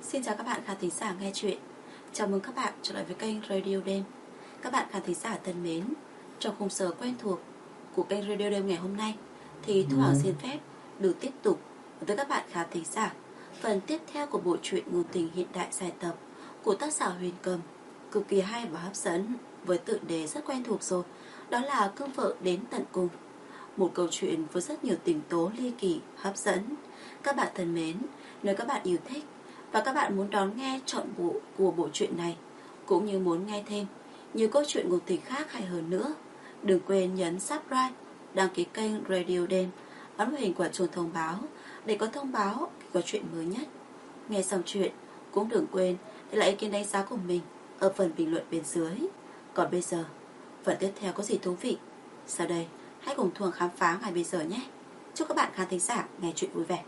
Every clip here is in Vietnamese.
Xin chào các bạn khán thính giả nghe chuyện. Chào mừng các bạn trở lại với kênh Radio Đêm. Các bạn khán thính giả thân mến, trong khung giờ quen thuộc của kênh Radio Đêm ngày hôm nay thì Thu Hằng xin phép được tiếp tục với các bạn khán thính giả phần tiếp theo của bộ truyện ngôn tình hiện đại dài tập của tác giả Huyền Cầm, cực kỳ hay và hấp dẫn với tựa đề rất quen thuộc rồi, đó là Cương Vợ Đến Tận Cùng. Một câu chuyện với rất nhiều tình tố ly kỳ, hấp dẫn. Các bạn thân mến, nếu các bạn yêu thích và các bạn muốn đón nghe trọn bộ của bộ truyện này, cũng như muốn nghe thêm nhiều câu chuyện ngôn tình khác hay hơn nữa, đừng quên nhấn subscribe, đăng ký kênh Radio Đêm, ấn vào hình quả chuông thông báo để có thông báo khi có chuyện mới nhất. Nghe xong chuyện cũng đừng quên để lại ý kiến đánh giá của mình ở phần bình luận bên dưới. Còn bây giờ, phần tiếp theo có gì thú vị? Sau đây, hãy cùng Thu Hằng khám phá ngay bây giờ nhé. Chúc các bạn khán thính giả nghe chuyện vui vẻ.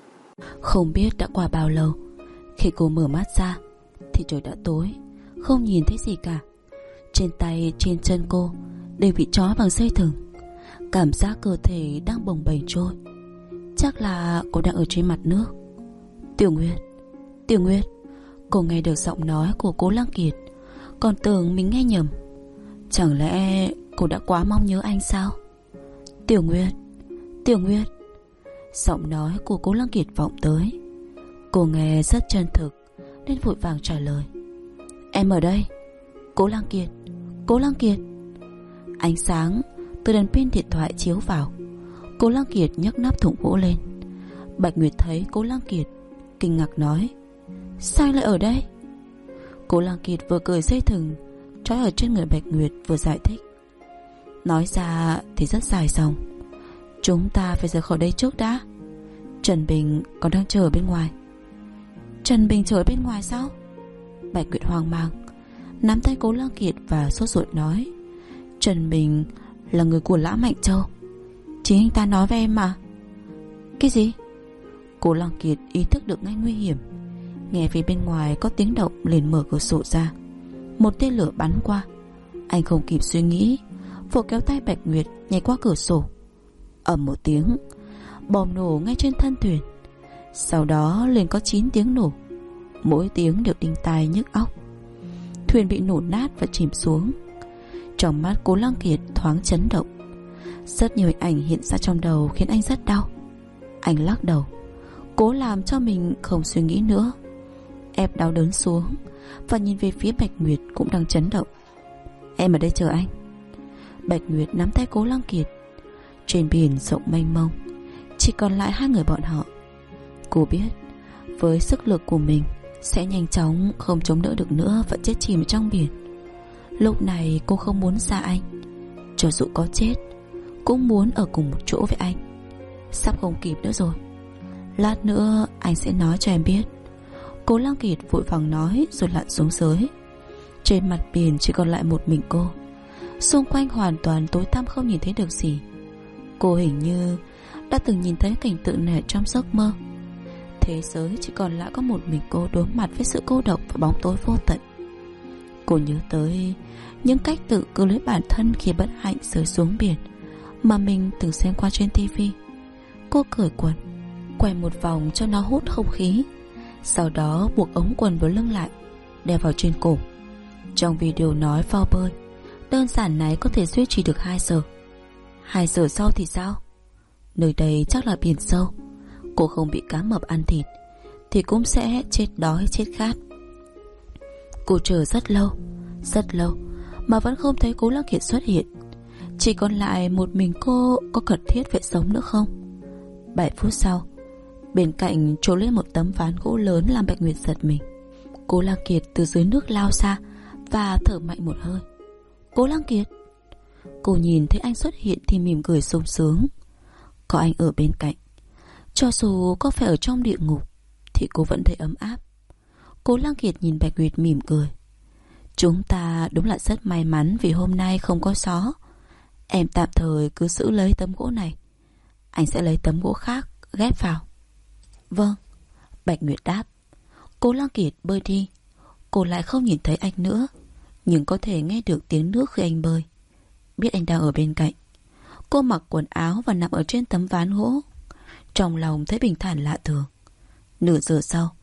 Không biết đã qua bao lâu, khi cô mở mắt ra thì trời đã tối, không nhìn thấy gì cả. Trên tay, trên chân cô đều bị trói bằng dây thừng. Cảm giác cơ thể đang bồng bềnh trôi. Chắc là cô đang ở trên mặt nước. Tiểu Nguyệt, Tiểu Nguyệt. Cô nghe được giọng nói của Cố Lăng Kiệt, còn tưởng mình nghe nhầm. Chẳng lẽ cô đã quá mong nhớ anh sao? Tiểu Nguyệt, Tiểu Nguyệt. Giọng nói của Cố Lăng Kiệt vọng tới. Cô nghe rất chân thực nên vội vàng trả lời. Em ở đây. Cố Lăng Kiệt, Cố Lăng Kiệt. Ánh sáng từ đèn pin điện thoại chiếu vào. Cố Lăng Kiệt nhấc nắp thùng gỗ lên. Bạch Nguyệt thấy Cố Lăng Kiệt, kinh ngạc nói: sao anh lại ở đây? Cố Lăng Kiệt vừa cởi dây thừng trói ở trên người Bạch Nguyệt, vừa giải thích. Nói ra thì rất dài dòng. Chúng ta phải rời khỏi đây trước đã. Trần Bình còn đang chờ ở bên ngoài. Trần Bình chờ ở bên ngoài sao? Bạch Nguyệt hoang mang nắm tay Cố Lăng Kiệt và sốt ruột nói: Trần Bình là người của Lã Mạnh Châu. Chính anh ta nói với em mà. Cái gì? Cố Lăng Kiệt ý thức được ngay nguy hiểm. Nghe phía bên ngoài có tiếng động liền mở cửa sổ ra. Một tên lửa bắn qua. Anh không kịp suy nghĩ, vội kéo tay Bạch Nguyệt nhảy qua cửa sổ. Ầm một tiếng, bom nổ ngay trên thân thuyền. Sau đó liền có 9 tiếng nổ, mỗi tiếng đều đinh tai nhức óc. Thuyền bị nổ nát và chìm xuống. Trong mắt Cố Lăng Kiệt thoáng chấn động. Rất nhiều hình ảnh hiện ra trong đầu khiến anh rất đau. Anh lắc đầu, cố làm cho mình không suy nghĩ nữa, ép đau đớn xuống và nhìn về phía Bạch Nguyệt cũng đang chấn động. Em ở đây chờ anh. Bạch Nguyệt nắm tay Cố Lăng Kiệt. Trên biển rộng mênh mông, chỉ còn lại hai người bọn họ. Cô biết với sức lực của mình sẽ nhanh chóng không chống đỡ được nữa và chết chìm trong biển. Lúc này cô không muốn xa anh. Cho dù có chết cũng muốn ở cùng một chỗ với anh. Sắp không kịp nữa rồi. Lát nữa anh sẽ nói cho em biết. Cố Lăng Kiệt vội vàng nói rồi lặn xuống dưới. Trên mặt biển chỉ còn lại một mình cô. Xung quanh hoàn toàn tối tăm, không nhìn thấy được gì. Cô hình như đã từng nhìn thấy cảnh tượng này trong giấc mơ. Thế giới chỉ còn lại có một mình cô đối mặt với sự cô độc và bóng tối vô tận. Cô nhớ tới những cách tự cứu lấy bản thân khi bất hạnh rơi xuống biển mà mình từng xem qua trên tivi. Cô cởi quần, quay một vòng cho nó hút không khí, sau đó buộc ống quần vào lưng lại, đeo vào trên cổ. Trong video nói phao bơi đơn giản này có thể duy trì được 2 giờ. 2 giờ sau thì sao? Nơi đây chắc là biển sâu. Cô không bị cá mập ăn thịt thì cũng sẽ chết đói chết khát. Cô chờ rất lâu mà vẫn không thấy Cố Lăng Kiệt xuất hiện. Chỉ còn lại một mình cô. Có cần thiết phải sống nữa không? 7 phút sau, bên cạnh trồi lên một tấm ván gỗ lớn làm Bạch Nguyệt giật mình. Cố Lăng Kiệt từ dưới nước lao ra và thở mạnh một hơi. Cố Lăng Kiệt. Cô nhìn thấy anh xuất hiện thì mỉm cười sung sướng. Có anh ở bên cạnh, cho dù có phải ở trong địa ngục thì cô vẫn thấy ấm áp. Cố Lăng Kiệt nhìn Bạch Nguyệt mỉm cười. Chúng ta đúng là rất may mắn vì hôm nay không có gió. Em tạm thời cứ giữ lấy tấm gỗ này, anh sẽ lấy tấm gỗ khác ghép vào. Vâng, Bạch Nguyệt đáp. Cố Lăng Kiệt bơi đi. Cô lại không nhìn thấy anh nữa, nhưng có thể nghe được tiếng nước khi anh bơi. Biết anh đang ở bên cạnh. Cô mặc quần áo và nằm ở trên tấm ván gỗ. Trong lòng thấy bình thản lạ thường. Nửa giờ sau,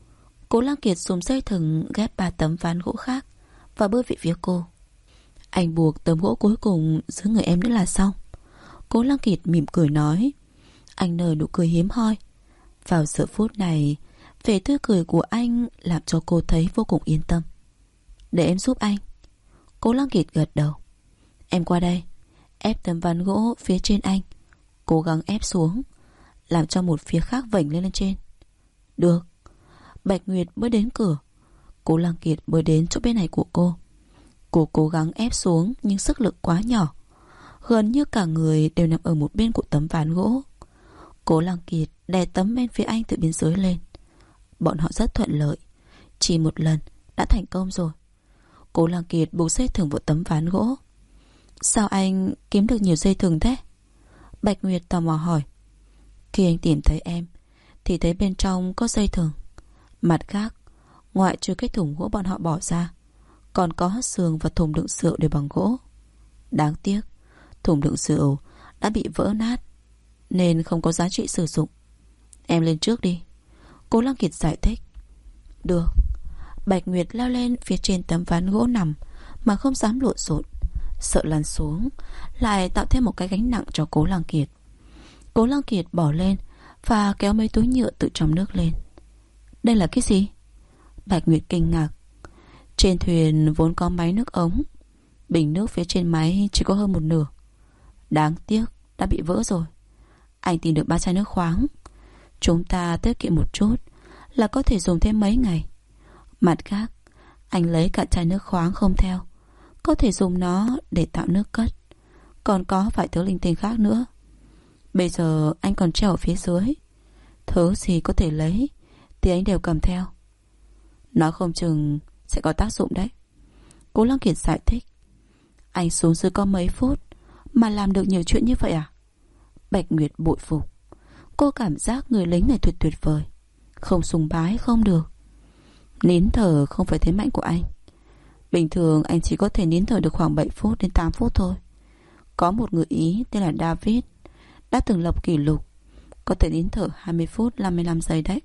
Cố Lăng Kiệt dùng dây thừng ghép 3 tấm ván gỗ khác và bơi về phía cô. Anh buộc tấm gỗ cuối cùng dưới người em nữa là xong. Cố Lăng Kiệt mỉm cười nói. Anh nở nụ cười hiếm hoi. Vào giờ phút này, vẻ tươi cười của anh làm cho cô thấy vô cùng yên tâm. Để em giúp anh. Cố Lăng Kiệt gật đầu. Em qua đây. Ép tấm ván gỗ phía trên anh. Cố gắng ép xuống, làm cho một phía khác vểnh lên trên. Được. Bạch Nguyệt bước đến cửa. Cố Lăng Kiệt bước đến chỗ bên này của cô. Cô cố gắng ép xuống nhưng sức lực quá nhỏ, gần như cả người đều nằm ở một bên của tấm ván gỗ. Cố Lăng Kiệt đè tấm bên phía anh từ bên dưới lên. Bọn họ rất thuận lợi, chỉ một lần đã thành công rồi. Cố Lăng Kiệt buộc dây thừng vào tấm ván gỗ. Sao anh kiếm được nhiều dây thừng thế? Bạch Nguyệt tò mò hỏi. Khi anh tìm thấy em thì thấy bên trong có dây thừng. Mặt khác, ngoại trừ cái thùng gỗ bọn họ bỏ ra, còn có giường và thùng đựng rượu đều bằng gỗ. Đáng tiếc, thùng đựng rượu đã bị vỡ nát nên không có giá trị sử dụng. Em lên trước đi. Cố Lăng Kiệt giải thích. Được. Bạch Nguyệt leo lên phía trên tấm ván gỗ nằm mà không dám lộn xộn, sợ lăn xuống lại tạo thêm một cái gánh nặng cho Cố Lăng Kiệt. Cố Lăng Kiệt bỏ lên và kéo mấy túi nhựa từ trong nước lên. Đây là cái gì? Bạch Nguyệt kinh ngạc. Trên thuyền vốn có máy nước ống, bình nước phía trên máy chỉ có hơn một nửa. Đáng tiếc đã bị vỡ rồi. Anh tìm được 3 chai nước khoáng. Chúng ta tiết kiệm một chút là có thể dùng thêm mấy ngày. Mặt khác, anh lấy cả chai nước khoáng không theo, có thể dùng nó để tạo nước cất. Còn có vài thứ linh tinh khác nữa. Bây giờ anh còn treo ở phía dưới. Thứ gì có thể lấy thì anh đều cầm theo. Nó không chừng sẽ có tác dụng đấy. Cố Lăng Kiệt giải thích. Anh xuống dưới có mấy phút mà làm được nhiều chuyện như vậy à? Bạch Nguyệt bội phục. Cô cảm giác người lính này tuyệt vời. Không sùng bái không được. Nín thở không phải thế mạnh của anh. Bình thường anh chỉ có thể nín thở được khoảng 7 phút đến 8 phút thôi. Có một người Ý tên là David đã từng lập kỷ lục, có thể nín thở 20 phút 55 giây đấy.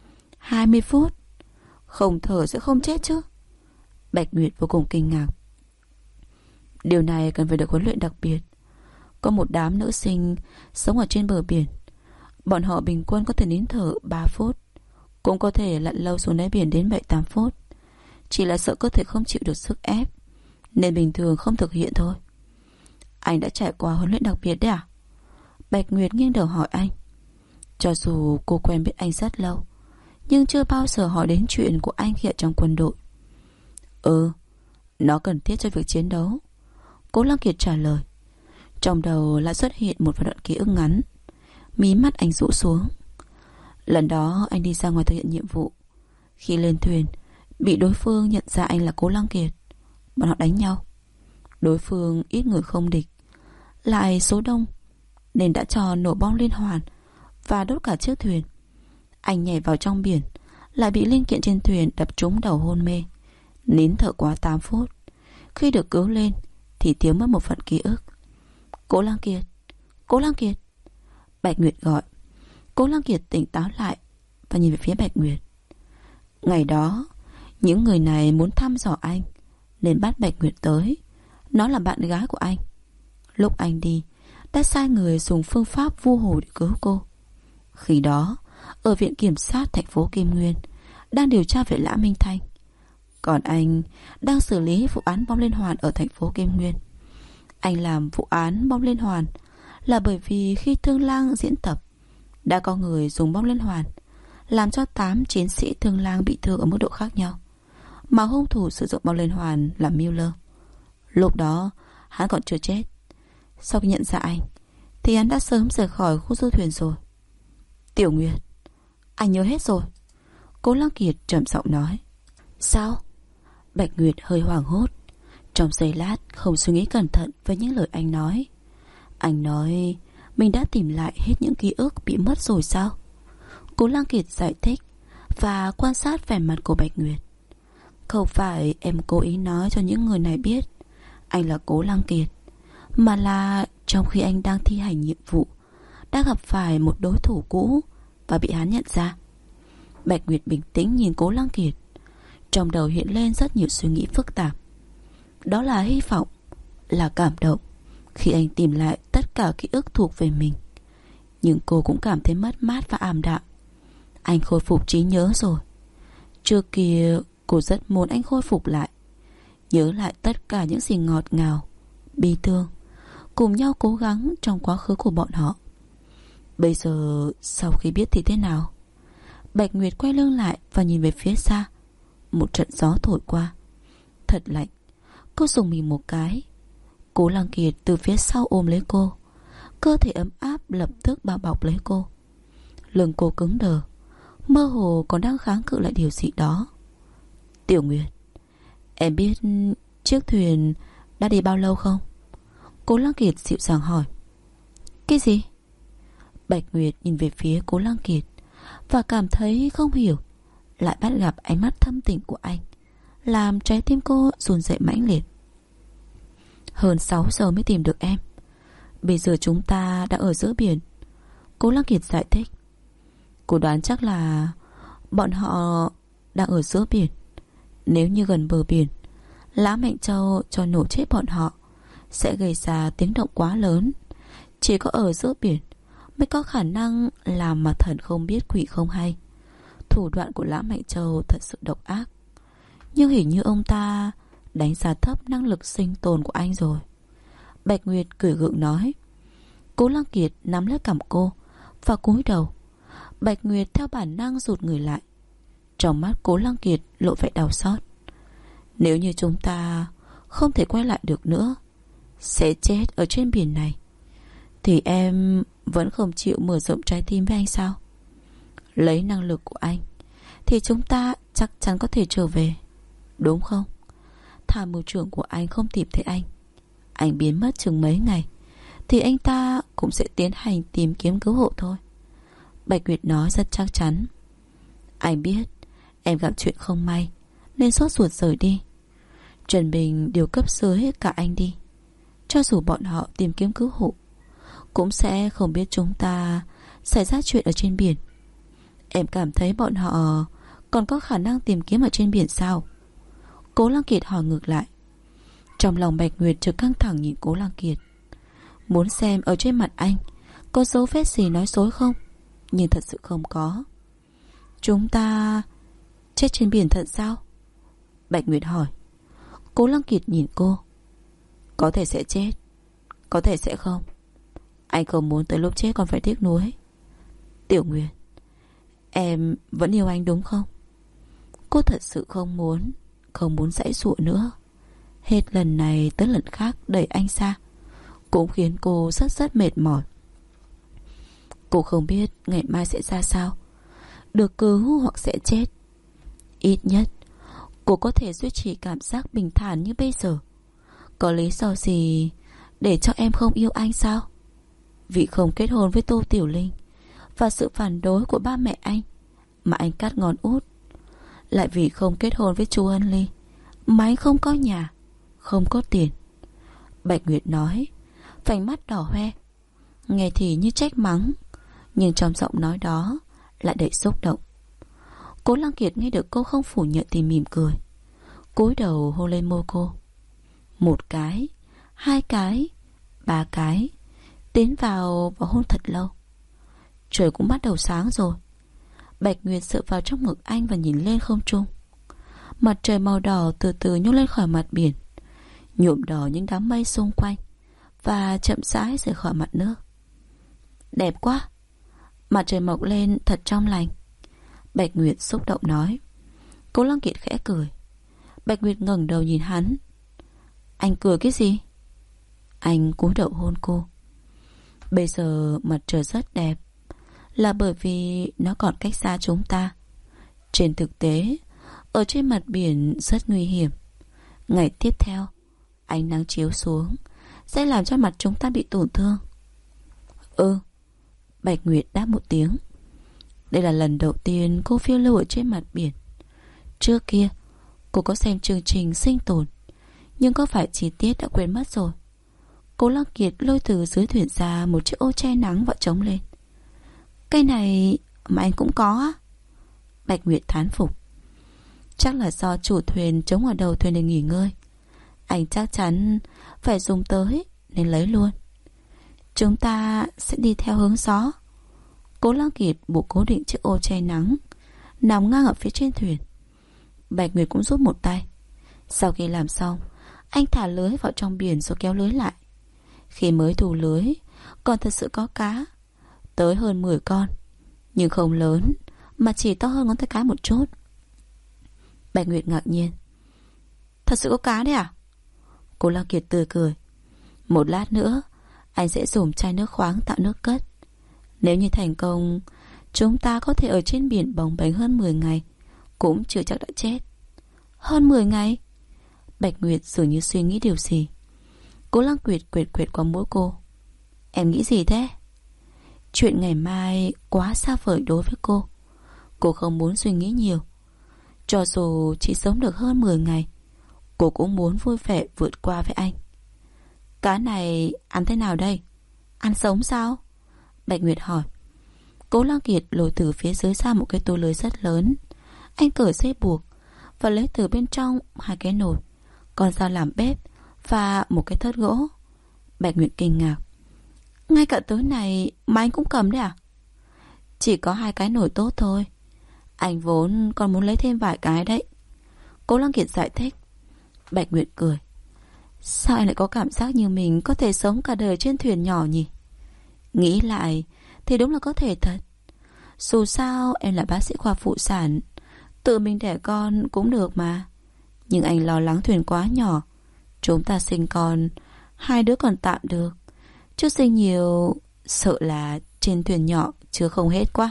20 phút? Không thở sẽ không chết chứ? Bạch Nguyệt vô cùng kinh ngạc. Điều này cần phải được huấn luyện đặc biệt. Có một đám nữ sinh sống ở trên bờ biển. Bọn họ bình quân có thể nín thở 3 phút, cũng có thể lặn lâu xuống đáy biển đến 7-8 phút. Chỉ là sợ cơ thể không chịu được sức ép nên bình thường không thực hiện thôi. Anh đã trải qua huấn luyện đặc biệt đấy à? Bạch Nguyệt nghiêng đầu hỏi anh. Cho dù cô quen biết anh rất lâu, nhưng chưa bao giờ hỏi đến chuyện của anh hiện trong quân đội. Nó cần thiết cho việc chiến đấu. Cố Lăng Kiệt trả lời. Trong đầu lại xuất hiện một đoạn ký ức ngắn. Mí mắt anh rũ xuống. Lần đó anh đi ra ngoài thực hiện nhiệm vụ. Khi lên thuyền, bị đối phương nhận ra anh là Cố Lăng Kiệt. Bọn họ đánh nhau. Đối phương ít người không địch, lại số đông, nên đã cho nổ bom liên hoàn và đốt cả chiếc thuyền. Anh nhảy vào trong biển, lại bị linh kiện trên thuyền đập trúng đầu hôn mê, nín thở quá 8 phút. Khi được cứu lên thì thiếu mất một phần ký ức. Cố Lăng Kiệt, Cố Lăng Kiệt. Bạch Nguyệt gọi. Cố Lăng Kiệt tỉnh táo lại và nhìn về phía Bạch Nguyệt. Ngày đó, những người này muốn thăm dò anh nên bắt Bạch Nguyệt tới. Nó là bạn gái của anh. Lúc anh đi, đã sai người dùng phương pháp vu hồ để cứu cô. Khi đó, ở viện kiểm sát thành phố Kim Nguyên đang điều tra về Lã Minh Thanh, còn anh đang xử lý vụ án bom liên hoàn ở thành phố Kim Nguyên. Anh làm vụ án bom liên hoàn là bởi vì khi Thương Lang diễn tập, đã có người dùng bom liên hoàn làm cho 8 chiến sĩ Thương Lang bị thương ở mức độ khác nhau, mà hung thủ sử dụng bom liên hoàn là Miller. Lúc đó hắn còn chưa chết. Sau khi nhận ra anh thì hắn đã sớm rời khỏi khu du thuyền rồi. Tiểu Nguyệt, anh nhớ hết rồi. Cố Lăng Kiệt trầm giọng nói. Sao? Bạch Nguyệt hơi hoảng hốt. Trong giây lát không suy nghĩ cẩn thận với những lời anh nói. Anh nói mình đã tìm lại hết những ký ức bị mất rồi sao? Cố Lăng Kiệt giải thích và quan sát vẻ mặt của Bạch Nguyệt. Không phải em cố ý nói cho những người này biết anh là Cố Lăng Kiệt, mà là trong khi anh đang thi hành nhiệm vụ đã gặp phải một đối thủ cũ và bị hắn nhận ra. Bạch Nguyệt bình tĩnh nhìn Cố Lăng Kiệt. Trong đầu hiện lên rất nhiều suy nghĩ phức tạp. Đó là hy vọng, là cảm động khi anh tìm lại tất cả ký ức thuộc về mình. Nhưng cô cũng cảm thấy mất mát và ảm đạm. Anh khôi phục trí nhớ rồi. Trước kia cô rất muốn anh khôi phục lại, nhớ lại tất cả những gì ngọt ngào, bi thương, cùng nhau cố gắng trong quá khứ của bọn họ. Bây giờ sau khi biết thì thế nào? Bạch Nguyệt quay lưng lại và nhìn về phía xa. Một trận gió thổi qua, thật lạnh. Cô dùng mình một cái. Cố Lăng Kiệt từ phía sau ôm lấy cô. Cơ thể ấm áp lập tức bao bọc lấy cô. Lưng cô cứng đờ, mơ hồ còn đang kháng cự lại điều gì đó. Tiểu Nguyệt, em biết chiếc thuyền đã đi bao lâu không? Cố Lăng Kiệt dịu dàng hỏi. Cái gì? Bạch Nguyệt nhìn về phía Cố Lăng Kiệt và cảm thấy không hiểu. Lại bắt gặp ánh mắt thâm tình của anh, làm trái tim cô run rẩy mãnh liệt. Hơn 6 giờ mới tìm được em. Bây giờ chúng ta đã ở giữa biển. Cố Lăng Kiệt giải thích. Cô đoán chắc là bọn họ đang ở giữa biển. Nếu như gần bờ biển, Lã Mạnh Châu cho nổ chết bọn họ sẽ gây ra tiếng động quá lớn. Chỉ có ở giữa biển mới có khả năng làm mà thần không biết quỷ không hay. Thủ đoạn của Lã Mạnh Châu thật sự độc ác. Nhưng hình như ông ta đánh giá thấp năng lực sinh tồn của anh rồi. Bạch Nguyệt cười gượng nói. Cố Lăng Kiệt nắm lấy cằm cô và cúi đầu. Bạch Nguyệt theo bản năng rụt người lại. Trong mắt Cố Lăng Kiệt lộ vẻ đau xót. Nếu như chúng ta không thể quay lại được nữa, sẽ chết ở trên biển này, thì em vẫn không chịu mở rộng trái tim với anh sao? Lấy năng lực của anh thì chúng ta chắc chắn có thể trở về, đúng không? Tham mưu trưởng của anh không tìm thấy anh biến mất chừng mấy ngày, thì anh ta cũng sẽ tiến hành tìm kiếm cứu hộ thôi. Bạch Nguyệt nói rất chắc chắn. Anh biết em gặp chuyện không may nên sốt ruột rời đi. Trần Bình điều cấp dưới cả anh đi. Cho dù bọn họ tìm kiếm cứu hộ, cũng sẽ không biết chúng ta xảy ra chuyện ở trên biển. Em cảm thấy bọn họ còn có khả năng tìm kiếm ở trên biển sao? Cố Lăng Kiệt hỏi ngược lại. Trong lòng Bạch Nguyệt chợt căng thẳng nhìn Cố Lăng Kiệt, muốn xem ở trên mặt anh có dấu vết gì nói dối không. Nhưng thật sự không có. Chúng ta chết trên biển thật sao? Bạch Nguyệt hỏi. Cố Lăng Kiệt nhìn cô. Có thể sẽ chết, có thể sẽ không. Anh không muốn tới lúc chết còn phải tiếc nuối. Tiểu Nguyệt, em vẫn yêu anh đúng không? Cô thật sự không muốn giãy giụa nữa. Hết lần này tới lần khác đẩy anh ra cũng khiến cô rất mệt mỏi. Cô không biết ngày mai sẽ ra sao, được cứu hoặc sẽ chết. Ít nhất cô có thể duy trì cảm giác bình thản như bây giờ. Có lý do gì để cho em không yêu anh sao? Vì không kết hôn với Tô Tiểu Linh và sự phản đối của ba mẹ anh mà anh cắt ngón út. Lại vì không kết hôn với chú Ân Ly mà anh không có nhà, không có tiền. Bạch Nguyệt nói, vành mắt đỏ hoe. Nghe thì như trách mắng, nhưng trong giọng nói đó lại đầy xúc động. Cố Lăng Kiệt nghe được cô không phủ nhận thì mỉm cười, cúi đầu hôn lên môi cô. Một cái, hai cái, ba cái, tiến vào và hôn thật lâu. Trời cũng bắt đầu sáng rồi. Bạch Nguyệt dựa vào trong ngực anh và nhìn lên không trung. Mặt trời màu đỏ từ từ nhô lên khỏi mặt biển, nhuộm đỏ những đám mây xung quanh và chậm rãi rời khỏi mặt nước. Đẹp quá. Mặt trời mọc lên thật trong lành. Bạch Nguyệt xúc động nói. Cố Lăng Kiệt khẽ cười. Bạch Nguyệt ngẩng đầu nhìn hắn. Anh cười cái gì? Anh cúi đầu hôn cô. Bây giờ mặt trời rất đẹp là bởi vì nó còn cách xa chúng ta. Trên thực tế, ở trên mặt biển rất nguy hiểm. Ngày tiếp theo, ánh nắng chiếu xuống sẽ làm cho mặt chúng ta bị tổn thương. Bạch Nguyệt đáp một tiếng. Đây là lần đầu tiên cô phiêu lưu ở trên mặt biển. Trước kia cô có xem chương trình sinh tồn, nhưng có phải chi tiết đã quên mất rồi. Cố Lăng Kiệt lôi từ dưới thuyền ra một chiếc ô che nắng và chống lên. Cái này mà anh cũng có á? Bạch Nguyệt thán phục. Chắc là do chủ thuyền chống ở đầu thuyền để nghỉ ngơi. Anh chắc chắn phải dùng tới nên lấy luôn. Chúng ta sẽ đi theo hướng gió. Cố Lăng Kiệt buộc cố định chiếc ô che nắng nằm ngang ở phía trên thuyền. Bạch Nguyệt cũng giúp một tay. Sau khi làm xong, anh thả lưới vào trong biển rồi kéo lưới lại. Khi mới thu lưới, còn thật sự có cá, tới hơn 10 con, nhưng không lớn, mà chỉ to hơn ngón tay cái một chút. Bạch Nguyệt ngạc nhiên. Thật sự có cá đấy à? Cố Lăng Kiệt tươi cười. Một lát nữa anh sẽ dùng chai nước khoáng tạo nước cất. Nếu như thành công, chúng ta có thể ở trên biển bồng bềnh hơn 10 ngày, cũng chưa chắc đã chết. Hơn 10 ngày? Bạch Nguyệt dường như suy nghĩ điều gì. Cố Lăng Kiệt quệt quệt qua mũi cô. Em nghĩ gì thế? Chuyện ngày mai quá xa vời đối với cô. Cô không muốn suy nghĩ nhiều. Cho dù chỉ sống được hơn 10 ngày, cô cũng muốn vui vẻ vượt qua với anh. Cá này ăn thế nào đây? Ăn sống sao? Bạch Nguyệt hỏi. Cố Lăng Kiệt lôi từ phía dưới ra một cái túi lưới rất lớn. Anh cởi dây buộc và lấy từ bên trong 2 cái nồi, con dao làm bếp và một cái thớt gỗ. Bạch Nguyệt kinh ngạc. Ngay cả túi này mà anh cũng cầm đấy à? Chỉ có 2 cái nồi tốt thôi. Anh vốn còn muốn lấy thêm vài cái đấy. Cố Lăng Kiệt giải thích. Bạch Nguyệt cười. Sao anh lại có cảm giác như mình có thể sống cả đời trên thuyền nhỏ nhỉ? Nghĩ lại thì đúng là có thể thật. Dù sao em là bác sĩ khoa phụ sản, tự mình đẻ con cũng được mà. Nhưng anh lo lắng thuyền quá nhỏ. Chúng ta sinh con 2 đứa còn tạm được, chứ sinh nhiều sợ là trên thuyền nhỏ chưa không hết quá.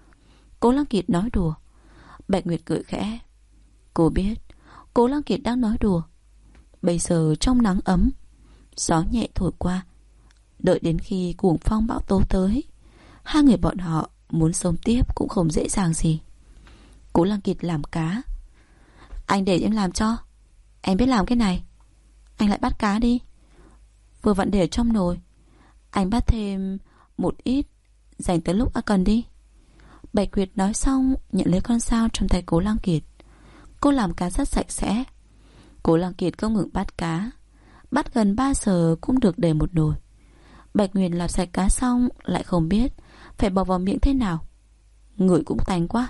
Cố Lăng Kiệt nói đùa. Bạch Nguyệt cười khẽ. Cô biết Cố Lăng Kiệt đang nói đùa. Bây giờ trong nắng ấm, gió nhẹ thổi qua, đợi đến khi cuồng phong bão tố tới, hai người bọn họ muốn sống tiếp cũng không dễ dàng gì. Cố Lăng Kiệt làm cá. Anh để em làm cho. Em biết làm cái này. Anh lại bắt cá đi. Vừa vặn để trong nồi. Anh bắt thêm một ít, dành tới lúc cần đi. Bạch Nguyệt nói xong nhận lấy con dao trong tay Cố Lăng Kiệt. Cô làm cá rất sạch sẽ. Cố Lăng Kiệt không ngừng bắt cá. Bắt gần 3 giờ cũng được đầy một nồi. Bạch Nguyệt làm sạch cá xong lại không biết phải bỏ vào miệng thế nào. Ngửi cũng tanh quá.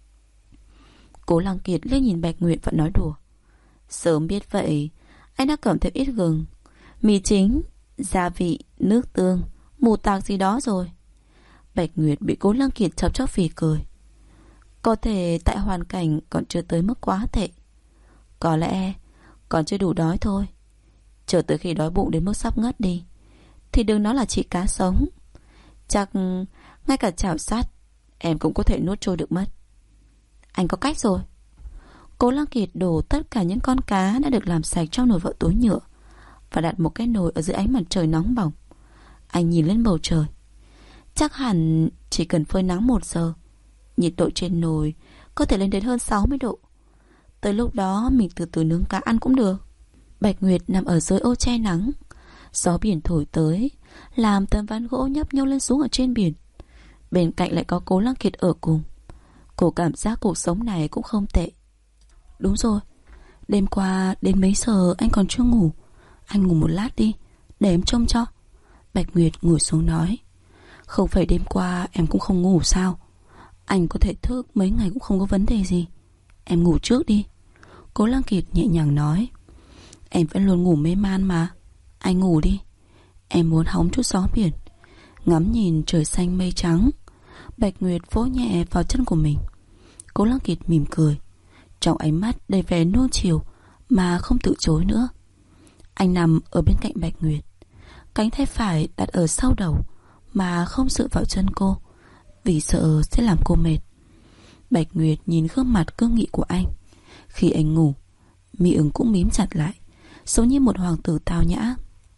Cố Lăng Kiệt liếc nhìn Bạch Nguyệt và nói đùa. Sớm biết vậy, anh đã cầm thêm ít gừng, mì chính, gia vị, nước tương, mù tạc gì đó rồi. Bạch Nguyệt bị Cố Lăng Kiệt chọc chọc phì cười. Có thể tại hoàn cảnh còn chưa tới mức quá tệ. Có lẽ còn chưa đủ đói thôi. Chờ tới khi đói bụng đến mức sắp ngất đi thì đừng nói là chỉ cá sống, chắc ngay cả chảo sắt em cũng có thể nuốt trôi được mất. Anh có cách rồi. Cố Lăng Kiệt đổ tất cả những con cá đã được làm sạch trong nồi vào túi nhựa và đặt một cái nồi ở dưới ánh mặt trời nóng bỏng. Anh nhìn lên bầu trời. Chắc hẳn chỉ cần phơi nắng 1 giờ, nhiệt độ trên nồi có thể lên đến hơn 60 độ. Tới lúc đó mình từ từ nướng cá ăn cũng được. Bạch Nguyệt nằm ở dưới ô che nắng. Gió biển thổi tới làm tấm ván gỗ nhấp nhô lên xuống ở trên biển. Bên cạnh lại có Cố Lăng Kiệt ở cùng. Cô cảm giác cuộc sống này cũng không tệ. Đúng rồi, đêm qua đến mấy giờ anh còn chưa ngủ. Anh ngủ một lát đi, để em trông cho. Bạch Nguyệt ngồi xuống nói. Không phải đêm qua em cũng không ngủ sao? Anh có thể thức mấy ngày cũng không có vấn đề gì. Em ngủ trước đi. Cố Lăng Kiệt nhẹ nhàng nói. Em vẫn luôn ngủ mê man mà. Anh ngủ đi. Em muốn hóng chút gió biển, ngắm nhìn trời xanh mây trắng. Bạch Nguyệt vỗ nhẹ vào chân của mình. Cố Lăng Kiệt mỉm cười, trong ánh mắt đầy vẻ nuông chiều mà không từ chối nữa. Anh nằm ở bên cạnh Bạch Nguyệt, cánh tay phải đặt ở sau đầu mà không dựa vào chân cô, vì sợ sẽ làm cô mệt. Bạch Nguyệt nhìn gương mặt cương nghị của anh. Khi anh ngủ, miệng cũng mím chặt lại, giống như một hoàng tử tao nhã.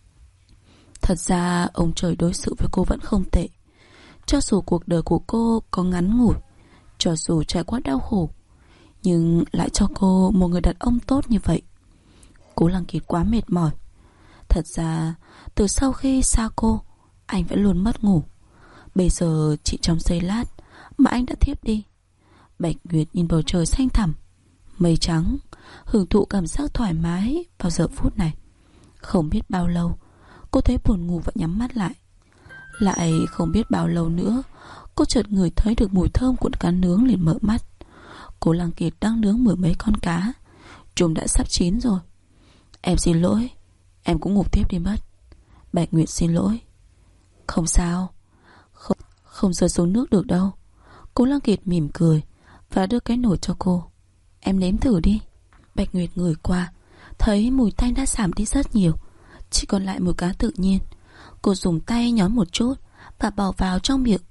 Thật ra ông trời đối xử với cô vẫn không tệ. Cho dù cuộc đời của cô có ngắn ngủi, cho dù trải qua đau khổ, nhưng lại cho cô một người đàn ông tốt như vậy. Cố Lăng Kiệt quá mệt mỏi. Thật ra từ sau khi xa cô, anh vẫn luôn mất ngủ. Bây giờ chỉ trong giây lát mà anh đã thiếp đi. Bạch Nguyệt nhìn bầu trời xanh thẳm, mây trắng, hưởng thụ cảm giác thoải mái vào giờ phút này. Không biết bao lâu cô thấy buồn ngủ và nhắm mắt lại. Lại không biết bao lâu nữa cô chợt ngửi thấy được mùi thơm của cá nướng liền mở mắt. Cô Lăng Kiệt đang nướng mười mấy con cá. Chúng đã sắp chín rồi. Em xin lỗi, em cũng ngủ tiếp đi mất. Bạch Nguyệt xin lỗi. Không sao, không rơi xuống nước được đâu. Cô Lăng Kiệt mỉm cười và đưa cái nồi cho cô. Em nếm thử đi. Bạch Nguyệt ngửi qua, thấy mùi tanh đã giảm đi rất nhiều, chỉ còn lại mùi cá tự nhiên. Cô dùng tay nhón một chút và bỏ vào trong miệng.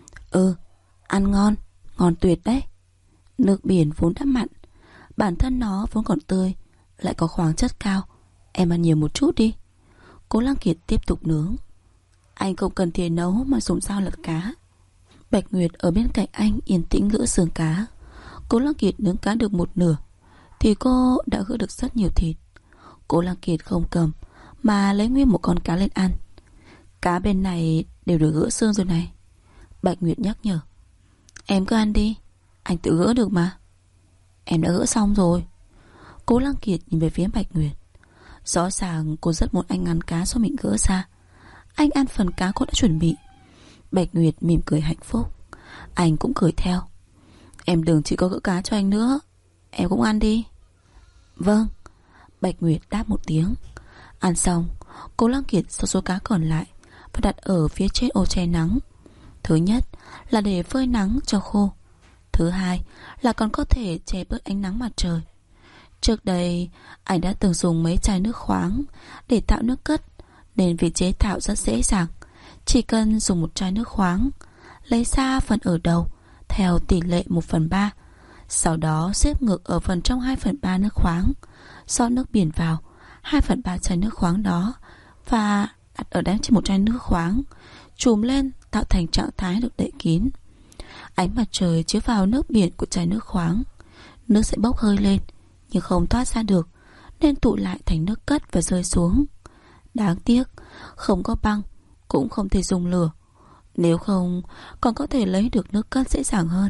Ăn ngon, ngon tuyệt đấy. Nước biển vốn đã mặn, bản thân nó vốn còn tươi, lại có khoáng chất cao. Em ăn nhiều một chút đi. Cố Lăng Kiệt tiếp tục nướng. Anh không cần thìa nấu mà dùng dao lật cá. Bạch Nguyệt ở bên cạnh anh yên tĩnh gỡ xương cá. Cố Lăng Kiệt nướng cá được một nửa thì cô đã gỡ được rất nhiều thịt. Cố Lăng Kiệt không cầm mà lấy nguyên một con cá lên ăn. Cá bên này đều được gỡ xương rồi này. Bạch Nguyệt nhắc nhở. Em cứ ăn đi, anh tự gỡ được mà. Em đã gỡ xong rồi. Cố Lăng Kiệt nhìn về phía Bạch Nguyệt. Rõ ràng cô rất muốn anh ăn cá do mình gỡ ra. Anh ăn phần cá cô đã chuẩn bị. Bạch Nguyệt mỉm cười hạnh phúc. Anh cũng cười theo. Em đừng chỉ có gỡ cá cho anh nữa, em cũng ăn đi. Vâng. Bạch Nguyệt đáp một tiếng. Ăn xong, Cố Lăng Kiệt xào số cá còn lại và đặt ở phía trên ô che nắng. Thứ nhất là để phơi nắng cho khô. Thứ hai là còn có thể che bớt ánh nắng mặt trời. Trước đây anh đã từng dùng mấy chai nước khoáng để tạo nước cất, nên việc chế tạo rất dễ dàng. Chỉ cần dùng một chai nước khoáng, lấy ra phần ở đầu theo tỷ lệ 1/3, sau đó xếp ngược ở phần trong 2/3 nước khoáng, rót nước biển vào 2/3 chai nước khoáng đó và đặt ở đáy trên một chai nước khoáng, trùm lên tạo thành trạng thái được đậy kín. Ánh mặt trời chiếu vào nước biển của chai nước khoáng, nước sẽ bốc hơi lên nhưng không thoát ra được, nên tụ lại thành nước cất và rơi xuống. Đáng tiếc không có băng, cũng không thể dùng lửa. Nếu không còn có thể lấy được nước cất dễ dàng hơn.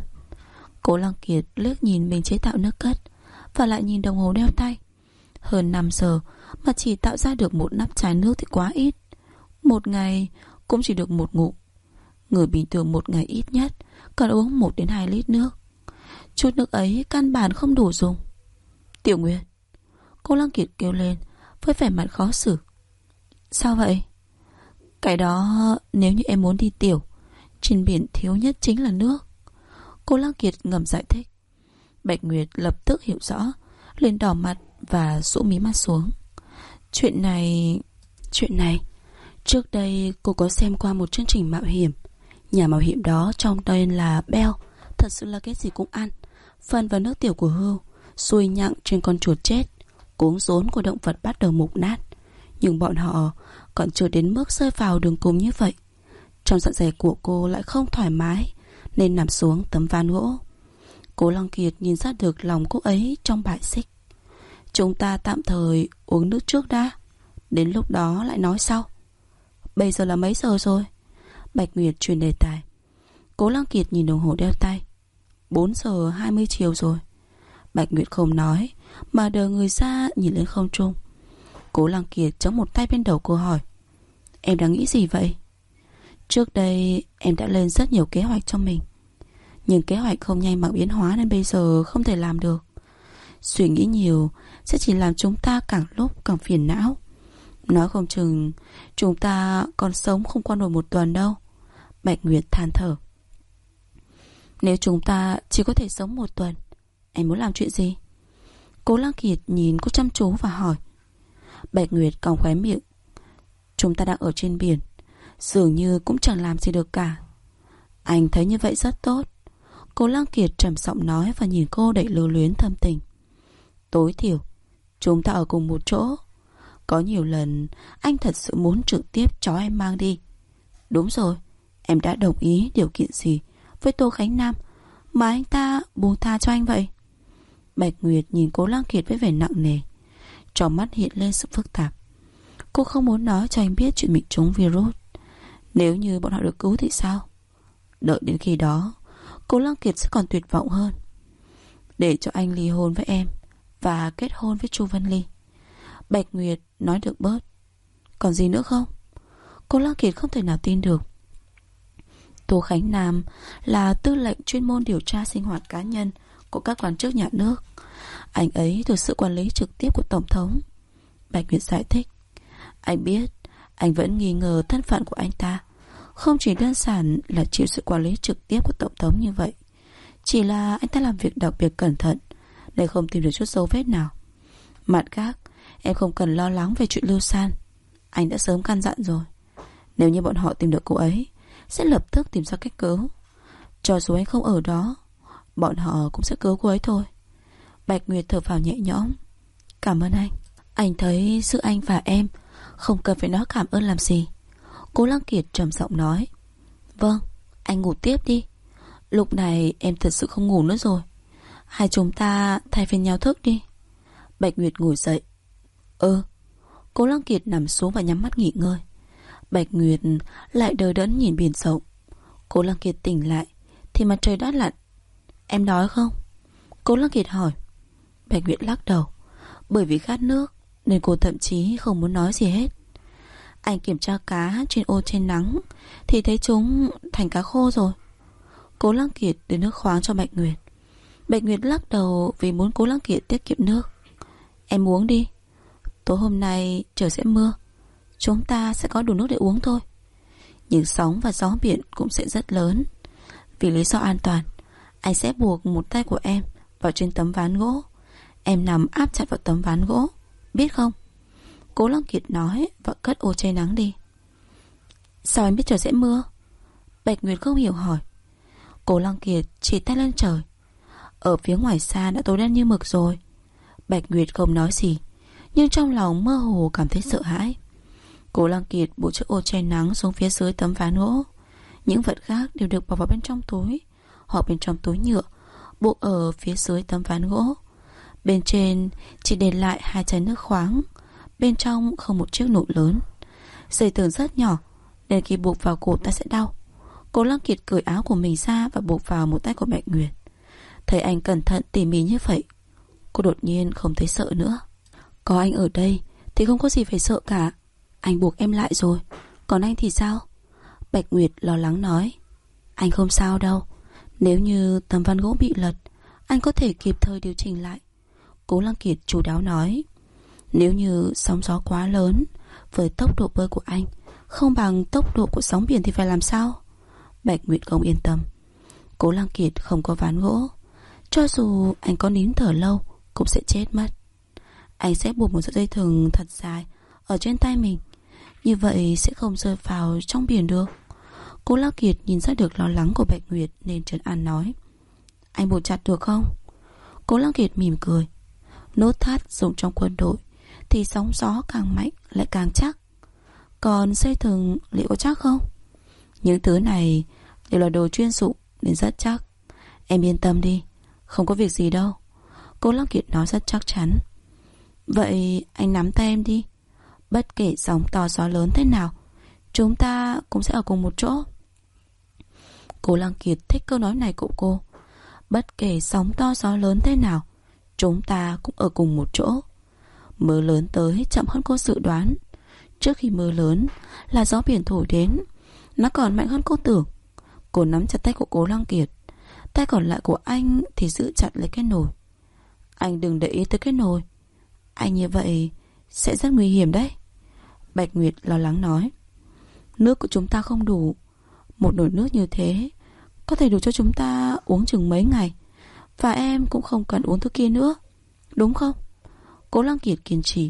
Cố Lăng Kiệt liếc nhìn mình chế tạo nước cất và lại nhìn đồng hồ đeo tay. Hơn 5 giờ mà chỉ tạo ra được một nắp chai nước thì quá ít. Một ngày cũng chỉ được một ngụm. Người bình thường một ngày ít nhất cần uống 1 đến 2 lít nước. Chút nước ấy căn bản không đủ dùng. Tiểu Nguyệt, Cố Lăng Kiệt kêu lên với vẻ mặt khó xử. Sao vậy? Cái đó nếu như em muốn đi tiểu, trên biển thiếu nhất chính là nước. Cố Lăng Kiệt ngầm giải thích. Bạch Nguyệt lập tức hiểu rõ, liền đỏ mặt và rũ mí mắt xuống. Chuyện này trước đây cô có xem qua một chương trình mạo hiểm. Nhà mạo hiểm đó trong tên là Bell, thật sự là cái gì cũng ăn. Phân và nước tiểu của hươu, xui nhặng trên con chuột chết, cuống rốn của động vật bắt đầu mục nát. Nhưng bọn họ còn chưa đến mức rơi vào đường cùng như vậy. Trong dạ dày của cô lại không thoải mái, nên nằm xuống tấm ván gỗ. Cố Lăng Kiệt nhìn ra được lòng cô ấy trong bài xích. Chúng ta tạm thời uống nước trước đã, đến lúc đó lại nói sau. Bây giờ là mấy giờ rồi? Bạch Nguyệt chuyển đề tài. Cố Lăng Kiệt nhìn đồng hồ đeo tay. 4:20 chiều rồi. Bạch Nguyệt không nói mà đờ người ra nhìn lên không trung. Cố Lăng Kiệt chống một tay bên đầu cô hỏi. Em đang nghĩ gì vậy? Trước đây em đã lên rất nhiều kế hoạch cho mình, nhưng kế hoạch không nhanh bằng biến hóa nên bây giờ không thể làm được. Suy nghĩ nhiều sẽ chỉ làm chúng ta càng lúc càng phiền não. Nói không chừng chúng ta còn sống không qua nổi 1 tuần đâu. Bạch Nguyệt than thở. Nếu chúng ta chỉ có thể sống 1 tuần, em muốn làm chuyện gì? Cố Lăng Kiệt nhìn cô chăm chú và hỏi. Bạch Nguyệt cong khóe miệng. Chúng ta đang ở trên biển, dường như cũng chẳng làm gì được cả. Anh thấy như vậy rất tốt. Cố Lăng Kiệt trầm giọng nói và nhìn cô đầy lưu luyến thâm tình. Tối thiểu chúng ta ở cùng một chỗ. Có nhiều lần anh thật sự muốn trực tiếp cho em mang đi. Đúng rồi, em đã đồng ý điều kiện gì với Tô Khánh Nam mà anh ta buông tha cho anh vậy? Bạch Nguyệt nhìn Cố Lăng Kiệt với vẻ nặng nề, trong mắt hiện lên sự phức tạp. Cô không muốn nói cho anh biết chuyện mình trúng virus. Nếu như bọn họ được cứu thì sao? Đợi đến khi đó, Cố Lăng Kiệt sẽ còn tuyệt vọng hơn. để cho anh ly hôn với em và kết hôn với Chu Vân Ly. Bạch Nguyệt nói được bớt. Còn gì nữa không? Cô Lăng Kiệt không thể nào tin được. Tô Khánh Nam là tư lệnh chuyên môn điều tra sinh hoạt cá nhân của các quan chức nhà nước. Anh ấy được sự quản lý trực tiếp của Tổng thống. Bạch Nguyệt giải thích. Anh biết anh vẫn nghi ngờ thân phận của anh ta. Không chỉ đơn giản là chịu sự quản lý trực tiếp của Tổng thống như vậy, chỉ là anh ta làm việc đặc biệt cẩn thận để không tìm được chút dấu vết nào. Mặt khác, em không cần lo lắng về chuyện Lưu San. Anh đã sớm căn dặn rồi. Nếu như bọn họ tìm được cô ấy, sẽ lập tức tìm ra cách cứu. Cho dù anh không ở đó, bọn họ cũng sẽ cứu cô ấy thôi. Bạch Nguyệt thở phào nhẹ nhõm. Cảm ơn anh. Anh thấy giữa anh và em không cần phải nói cảm ơn làm gì. Cố Lăng Kiệt trầm giọng nói. Vâng, anh ngủ tiếp đi. Lúc này em thật sự không ngủ nữa rồi. Hai chúng ta thay phiên nhau thức đi. Bạch Nguyệt ngồi dậy. Cố Lăng Kiệt nằm xuống và nhắm mắt nghỉ ngơi. Bạch Nguyệt lại đờ đẫn nhìn biển rộng. Cố Lăng Kiệt tỉnh lại thì mặt trời đã lặn. Em đói không? Cố Lăng Kiệt hỏi. Bạch Nguyệt lắc đầu. Bởi vì khát nước nên cô thậm chí không muốn nói gì hết. Anh kiểm tra cá trên ô trên nắng thì thấy chúng thành cá khô rồi. Cố Lăng Kiệt đưa nước khoáng cho Bạch Nguyệt. Bạch Nguyệt lắc đầu vì muốn Cố Lăng Kiệt tiết kiệm nước. Em uống đi. Tối hôm nay trời sẽ mưa, chúng ta sẽ có đủ nước để uống thôi. Nhưng sóng và gió biển cũng sẽ rất lớn. Vì lý do an toàn, anh sẽ buộc một tay của em vào trên tấm ván gỗ. Em nằm áp chặt vào tấm ván gỗ, biết không? Cố Lăng Kiệt nói và cất ô che nắng đi. Sao anh biết trời sẽ mưa? Bạch Nguyệt không hiểu hỏi. Cố Lăng Kiệt chỉ tay lên trời. Ở phía ngoài xa đã tối đen như mực rồi. Bạch Nguyệt không nói gì, nhưng trong lòng mơ hồ cảm thấy sợ hãi. Cố Lăng Kiệt buộc chiếc ô che nắng xuống phía dưới tấm ván gỗ. Những vật khác đều được bỏ vào bên trong túi hoặc bên trong túi nhựa, buộc ở phía dưới tấm ván gỗ. Bên trên chỉ để lại 2 chai nước khoáng, bên trong không một chiếc nụ lớn. Dây thừng rất nhỏ nên khi buộc vào cổ ta sẽ đau. Cố Lăng Kiệt cởi áo của mình ra và buộc vào một tay của Bạch Nguyệt. Thấy anh cẩn thận tỉ mỉ như vậy, cô đột nhiên không thấy sợ nữa. Có anh ở đây thì không có gì phải sợ cả. Anh buộc em lại rồi, còn anh thì sao? Bạch Nguyệt lo lắng nói. Anh không sao đâu. Nếu như tấm ván gỗ bị lật, anh có thể kịp thời điều chỉnh lại. Cố Lăng Kiệt chu đáo nói. Nếu như sóng gió quá lớn, với tốc độ bơi của anh không bằng tốc độ của sóng biển thì phải làm sao? Bạch Nguyệt không yên tâm. Cố Lăng Kiệt không có ván gỗ, cho dù anh có nín thở lâu cũng sẽ chết mất. Anh sẽ buộc một sợi dây thừng thật dài ở trên tay mình, như vậy sẽ không rơi vào trong biển được. Cố Lăng Kiệt nhìn ra được lo lắng của Bạch Nguyệt nên trấn an nói. Anh buộc chặt được không? Cố Lăng Kiệt mỉm cười. Nốt thắt dùng trong quân đội thì sóng gió càng mạnh lại càng chắc. Còn dây thừng liệu có chắc không? Những thứ này đều là đồ chuyên dụng nên rất chắc. Em yên tâm đi, không có việc gì đâu. Cố Lăng Kiệt nói rất chắc chắn. Vậy anh nắm tay em đi. Bất kể sóng to gió lớn thế nào, chúng ta cũng sẽ ở cùng một chỗ. Cố Lăng Kiệt thích câu nói này của cô. Bất kể sóng to gió lớn thế nào, chúng ta cũng ở cùng một chỗ. Mưa lớn tới chậm hơn cô dự đoán. Trước khi mưa lớn là gió biển thổi đến, nó còn mạnh hơn cô tưởng. Cô nắm chặt tay của Cố Lăng Kiệt, tay còn lại của anh thì giữ chặt lấy cái nồi. Anh đừng để ý tới cái nồi, anh như vậy sẽ rất nguy hiểm đấy. Bạch Nguyệt lo lắng nói. Nước của chúng ta không đủ. Một nồi nước như thế có thể đủ cho chúng ta uống chừng mấy ngày. Và em cũng không cần uống thứ kia nữa, đúng không? Cố Lăng Kiệt kiên trì.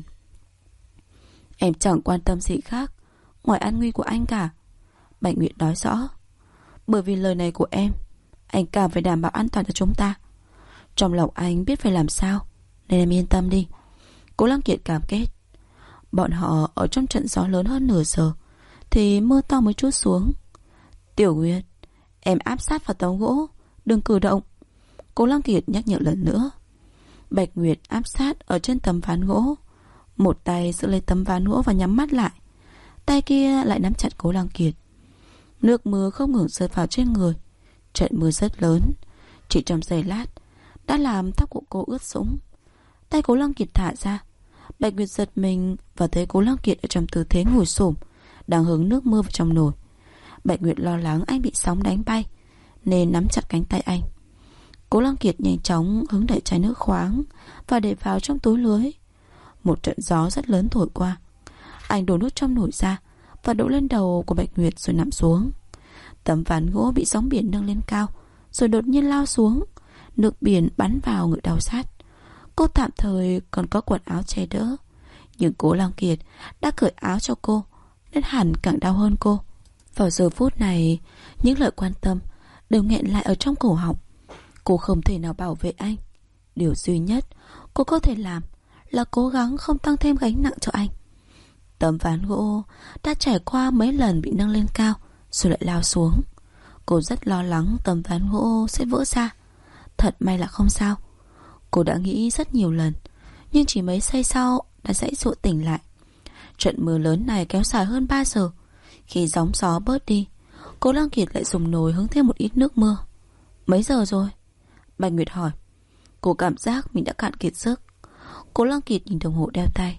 Em chẳng quan tâm gì khác ngoài an nguy của anh cả. Bạch Nguyệt nói rõ. Bởi vì lời này của em, anh càng phải đảm bảo an toàn cho chúng ta. Trong lòng anh biết phải làm sao, nên em yên tâm đi. Cố Lăng Kiệt cam kết. Bọn họ ở trong trận gió lớn hơn nửa giờ thì mưa to mới trút xuống. Tiểu Nguyệt, em áp sát vào tấm gỗ, đừng cử động. Cố Lăng Kiệt nhắc nhở lần nữa. Bạch Nguyệt áp sát ở trên tấm ván gỗ, một tay giữ lấy tấm ván gỗ và nhắm mắt lại, tay kia lại nắm chặt Cố Lăng Kiệt. Nước mưa không ngừng rơi vào trên người. Trận mưa rất lớn. Chỉ trong giây lát, đã làm tóc của cô ướt sũng. Tay Cố Lăng Kiệt thả ra. Bạch Nguyệt giật mình và thấy Cố Lăng Kiệt ở trong tư thế ngồi xổm, đang hứng nước mưa vào trong nồi. Bạch Nguyệt lo lắng anh bị sóng đánh bay nên nắm chặt cánh tay anh. Cố Lăng Kiệt nhanh chóng hứng đẩy chai nước khoáng và để vào trong túi lưới. Một trận gió rất lớn thổi qua. Anh đổ nước trong nồi ra và đổ lên đầu của Bạch Nguyệt rồi nằm xuống. Tấm ván gỗ bị sóng biển nâng lên cao rồi đột nhiên lao xuống. Nước biển bắn vào ngực đau sát. Cô tạm thời còn có quần áo che đỡ, nhưng Cố Lăng Kiệt đã cởi áo cho cô nên hẳn càng đau hơn cô. Vào giờ phút này, những lời quan tâm đều nghẹn lại ở trong cổ họng. Cô không thể nào bảo vệ anh. Điều duy nhất cô có thể làm là cố gắng không tăng thêm gánh nặng cho anh. Tấm ván gỗ đã trải qua mấy lần bị nâng lên cao rồi lại lao xuống. Cô rất lo lắng tấm ván gỗ sẽ vỡ ra. Thật may là không sao. Cô đã nghĩ rất nhiều lần, nhưng chỉ mấy giây sau đã giãy giụa tỉnh lại. Trận mưa lớn này kéo dài hơn 3 giờ. Khi gióng gió bớt đi, Cố Lăng Kiệt lại dùng nồi hứng thêm một ít nước mưa. Mấy giờ rồi? Bạch Nguyệt hỏi. Cô cảm giác mình đã cạn kiệt sức. Cố Lăng Kiệt nhìn đồng hồ đeo tay.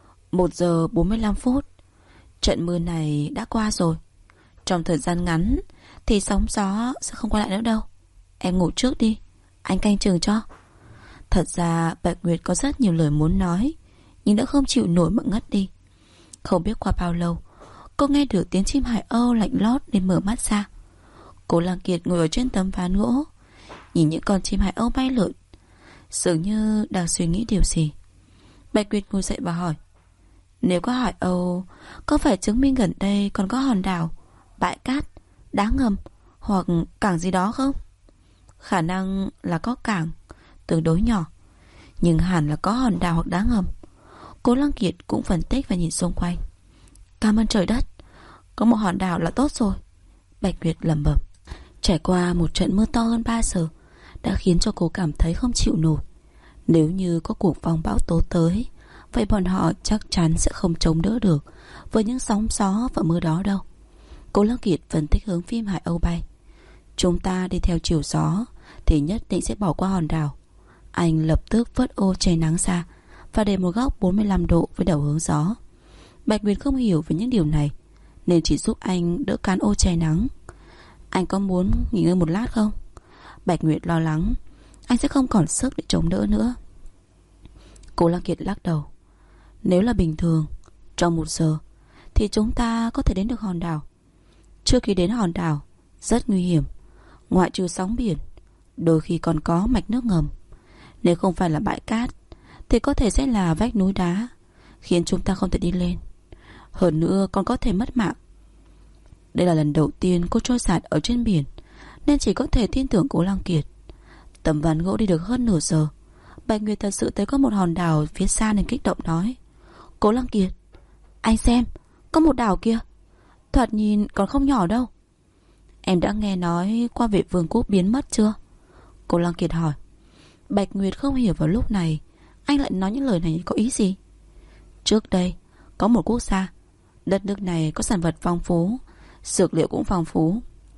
1 giờ 45 phút. Trận mưa này đã qua rồi. Trong thời gian ngắn thì sóng gió sẽ không quay lại nữa đâu. Em ngủ trước đi, anh canh chừng cho. Thật ra Bạch Nguyệt có rất nhiều lời muốn nói, nhưng đã không chịu nổi mà ngất đi. Không biết qua bao lâu, cô nghe được tiếng chim hải âu lạnh lót nên mở mắt ra. Cố Lăng Kiệt ngồi ở trên tấm ván gỗ, nhìn những con chim hải âu bay lượn, dường như đang suy nghĩ điều gì. Bạch Nguyệt ngồi dậy và hỏi: nếu có hải âu, có phải chứng minh gần đây còn có hòn đảo, bãi cát, đá ngầm hoặc cảng gì đó không? Khả năng là có cảng, tương đối nhỏ, nhưng hẳn là có hòn đảo hoặc đá ngầm. Cố Lăng Kiệt cũng phân tích và nhìn xung quanh. Cảm ơn trời đất, có một hòn đảo là tốt rồi, Bạch Nguyệt lẩm bẩm. Trải qua một trận mưa to hơn 3 giờ đã khiến cho cô cảm thấy không chịu nổi. Nếu như có cuộc phong bão tố tới, vậy bọn họ chắc chắn sẽ không chống đỡ được với những sóng gió và mưa đó đâu. Cố Lăng Kiệt phân tích hướng phim hải âu bay. Chúng ta đi theo chiều gió thì nhất định sẽ bỏ qua hòn đảo. Anh lập tức vớt ô che nắng ra và để một góc 45 độ với đầu hướng gió. Bạch Nguyệt không hiểu về những điều này nên chỉ giúp anh đỡ cán ô che nắng. Anh có muốn nghỉ ngơi một lát không? Bạch Nguyệt lo lắng anh sẽ không còn sức để chống đỡ nữa. Cố Lăng Kiệt lắc đầu. Nếu là bình thường, trong 1 giờ thì chúng ta có thể đến được hòn đảo. Trước khi đến hòn đảo rất nguy hiểm. Ngoại trừ sóng biển, đôi khi còn có mạch nước ngầm. Nếu không phải là bãi cát thì có thể sẽ là vách núi đá, khiến chúng ta không thể đi lên. Hơn nữa còn có thể mất mạng. Đây là lần đầu tiên cô trôi sạt ở trên biển, nên chỉ có thể tin tưởng Cố Lăng Kiệt. Tấm ván gỗ đi được hơn nửa giờ, Bạch Nguyệt thật sự thấy có một hòn đảo phía xa nên kích động nói: Cố Lăng Kiệt, anh xem, có một đảo kia, thoạt nhìn còn không nhỏ đâu. Em đã nghe nói qua về vương quốc biến mất chưa? Cố Lăng Kiệt hỏi. Bạch Nguyệt không hiểu vào lúc này anh lại nói những lời này có ý gì. Trước đây có một quốc gia, đất nước này có sản vật phong phú, dược liệu cũng phong phú.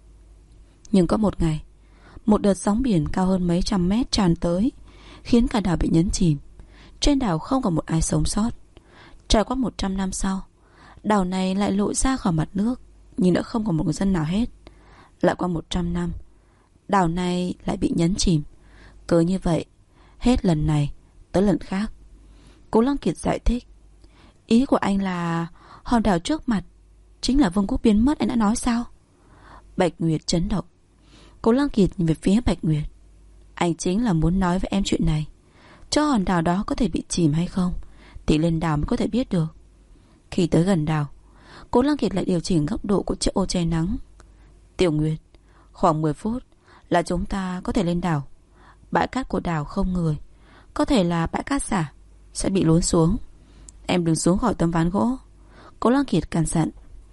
Nhưng có một ngày, một đợt sóng biển cao hơn mấy trăm mét tràn tới, khiến cả đảo bị nhấn chìm. Trên đảo không còn một ai sống sót. Trải qua 100 năm sau, đảo này lại lộ ra khỏi mặt nước, nhưng đã không còn một người dân nào hết. Lại qua 100 năm, đảo này lại bị nhấn chìm. Cứ như vậy, hết lần này tới lần khác. Cố Lăng Kiệt giải thích. Ý của anh là hòn đảo trước mặt chính là vương quốc biến mất anh đã nói sao? Bạch Nguyệt chấn động. Cố Lăng Kiệt nhìn về phía Bạch Nguyệt. Anh chính là muốn nói với em chuyện này. Cho hòn đảo đó có thể bị chìm hay không thì lên đảo mới có thể biết được. Khi tới gần đảo, Cố Lăng Kiệt lại điều chỉnh góc độ của chiếc ô che nắng. Tiểu Nguyệt, khoảng 10 phút là chúng ta có thể lên đảo. Bãi cát của đảo không người, có thể là bãi cát giả, sẽ bị lún xuống. Em đừng xuống khỏi tấm ván gỗ, Cố Lăng Kiệt cằn dặn.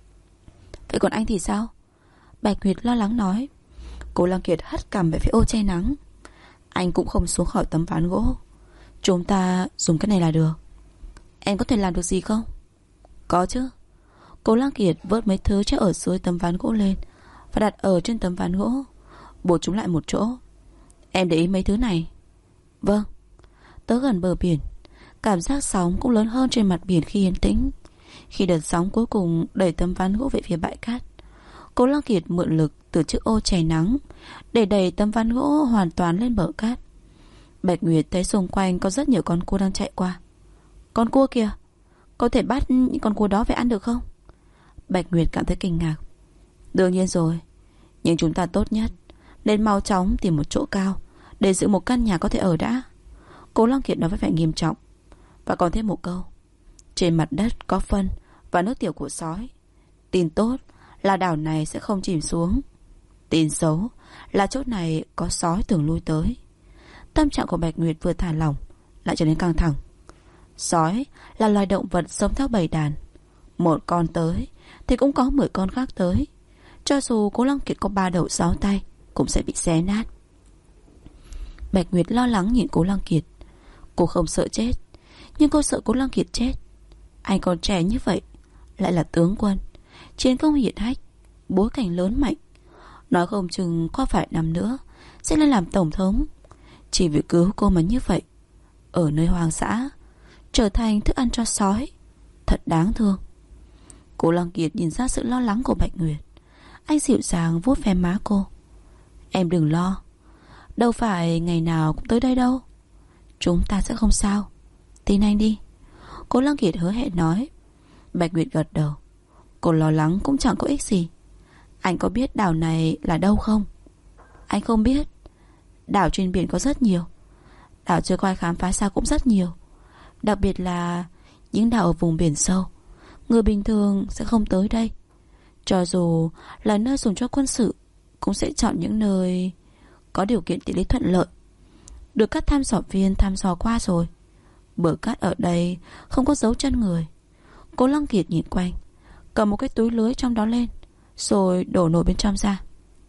Vậy còn anh thì sao? Bạch Nguyệt lo lắng nói. Cố Lăng Kiệt hất cằm về phía ô che nắng. Anh cũng không xuống khỏi tấm ván gỗ. Chúng ta dùng cái này là được. Em có thể làm được gì không? Có chứ. Cố Lăng Kiệt vớt mấy thứ chắc ở dưới tấm ván gỗ lên và đặt ở trên tấm ván gỗ, buộc chúng lại một chỗ. Em để ý mấy thứ này. Vâng. Tới gần bờ biển, cảm giác sóng cũng lớn hơn trên mặt biển khi yên tĩnh. Khi đợt sóng cuối cùng đẩy tấm ván gỗ về phía bãi cát, Cố Lăng Kiệt mượn lực từ chiếc ô che nắng để đẩy tấm ván gỗ hoàn toàn lên bờ cát. Bạch Nguyệt thấy xung quanh có rất nhiều con cua đang chạy qua. Con cua kìa, có thể bắt những con cua đó về ăn được không? Bạch Nguyệt cảm thấy kinh ngạc. Đương nhiên rồi, nhưng chúng ta tốt nhất nên mau chóng tìm một chỗ cao để giữ một căn nhà có thể ở đã. Cố Lăng Kiệt nói với vẻ nghiêm trọng. Và còn thêm một câu. Trên mặt đất có phân và nước tiểu của sói. Tin tốt là đảo này sẽ không chìm xuống. Tin xấu là chỗ này có sói thường lui tới. Tâm trạng của Bạch Nguyệt vừa thả lỏng lại trở nên căng thẳng. Sói là loài động vật sống theo bầy đàn. Một con tới thì cũng có 10 con khác tới. Cho dù Cố Lăng Kiệt có 3 đầu 6 tay cũng sẽ bị xé nát. Bạch Nguyệt lo lắng nhìn Cố Lăng Kiệt. Cô không sợ chết, nhưng cô sợ Cố Lăng Kiệt chết. Anh còn trẻ như vậy, lại là tướng quân, chiến công hiển hách, bối cảnh lớn mạnh. Nói không chừng qua vài năm nữa sẽ lên làm tổng thống. Chỉ vì cứu cô mà như vậy, ở nơi hoang dã, trở thành thức ăn cho sói, thật đáng thương. Cố Lăng Kiệt nhìn ra sự lo lắng của Bạch Nguyệt. Anh dịu dàng vuốt ve má cô. Em đừng lo, đâu phải ngày nào cũng tới đây đâu. Chúng ta sẽ không sao, tin anh đi. Cố Lăng Kiệt hứa hẹn nói. Bạch Nguyệt gật đầu. Cô lo lắng cũng chẳng có ích gì. Anh có biết đảo này là đâu không? Anh không biết. Đảo trên biển có rất nhiều. Đảo chưa qua khám phá xa cũng rất nhiều. Đặc biệt là những đảo ở vùng biển sâu. Người bình thường sẽ không tới đây. Cho dù là nơi dùng cho quân sự, cũng sẽ chọn những nơi có điều kiện địa lý thuận lợi. Được các thăm dò viên thăm dò qua rồi. Bờ cát ở đây không có dấu chân người. Cố Lăng Kiệt nhìn quanh, cầm một cái túi lưới trong đó lên, rồi đổ nồi bên trong ra.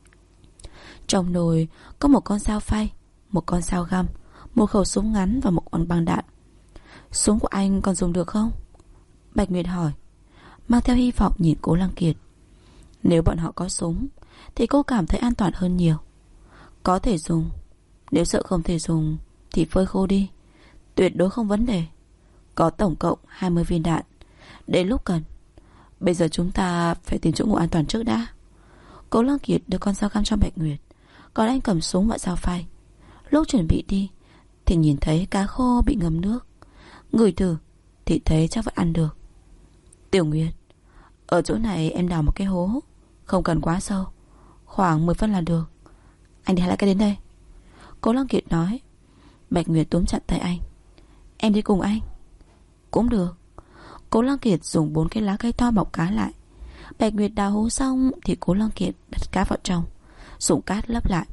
Trong nồi có một con dao phay, một con dao găm, một khẩu súng ngắn và một con băng đạn. Súng của anh còn dùng được không? Bạch Nguyệt hỏi, mang theo hy vọng nhìn Cố Lăng Kiệt. Nếu bọn họ có súng thì cô cảm thấy an toàn hơn nhiều. Có thể dùng. Nếu sợ không thể dùng thì phơi khô đi, tuyệt đối không vấn đề. Có tổng cộng 20 viên đạn, đến lúc cần. Bây giờ chúng ta phải tìm chỗ ngủ an toàn trước đã. Cố Lăng Kiệt đưa con dao găm cho Bạch Nguyệt, còn anh cầm súng và dao phay. Lúc chuẩn bị đi thì nhìn thấy cá khô bị ngâm nước. Ngửi thử thì thấy chắc vẫn ăn được. Tiểu Nguyệt, ở chỗ này em đào một cái hố, không cần quá sâu, khoảng 10 phân là được. Anh đi hai lá cây đến đây. Cố Lăng Kiệt nói. Bạch Nguyệt túm chặt tay anh. Em đi cùng anh. Cũng được. Cố Lăng Kiệt dùng 4 cái lá cây to bọc cá lại. Bạch Nguyệt đào hố xong thì Cố Lăng Kiệt đặt cá vào trong, dùng cát lấp lại.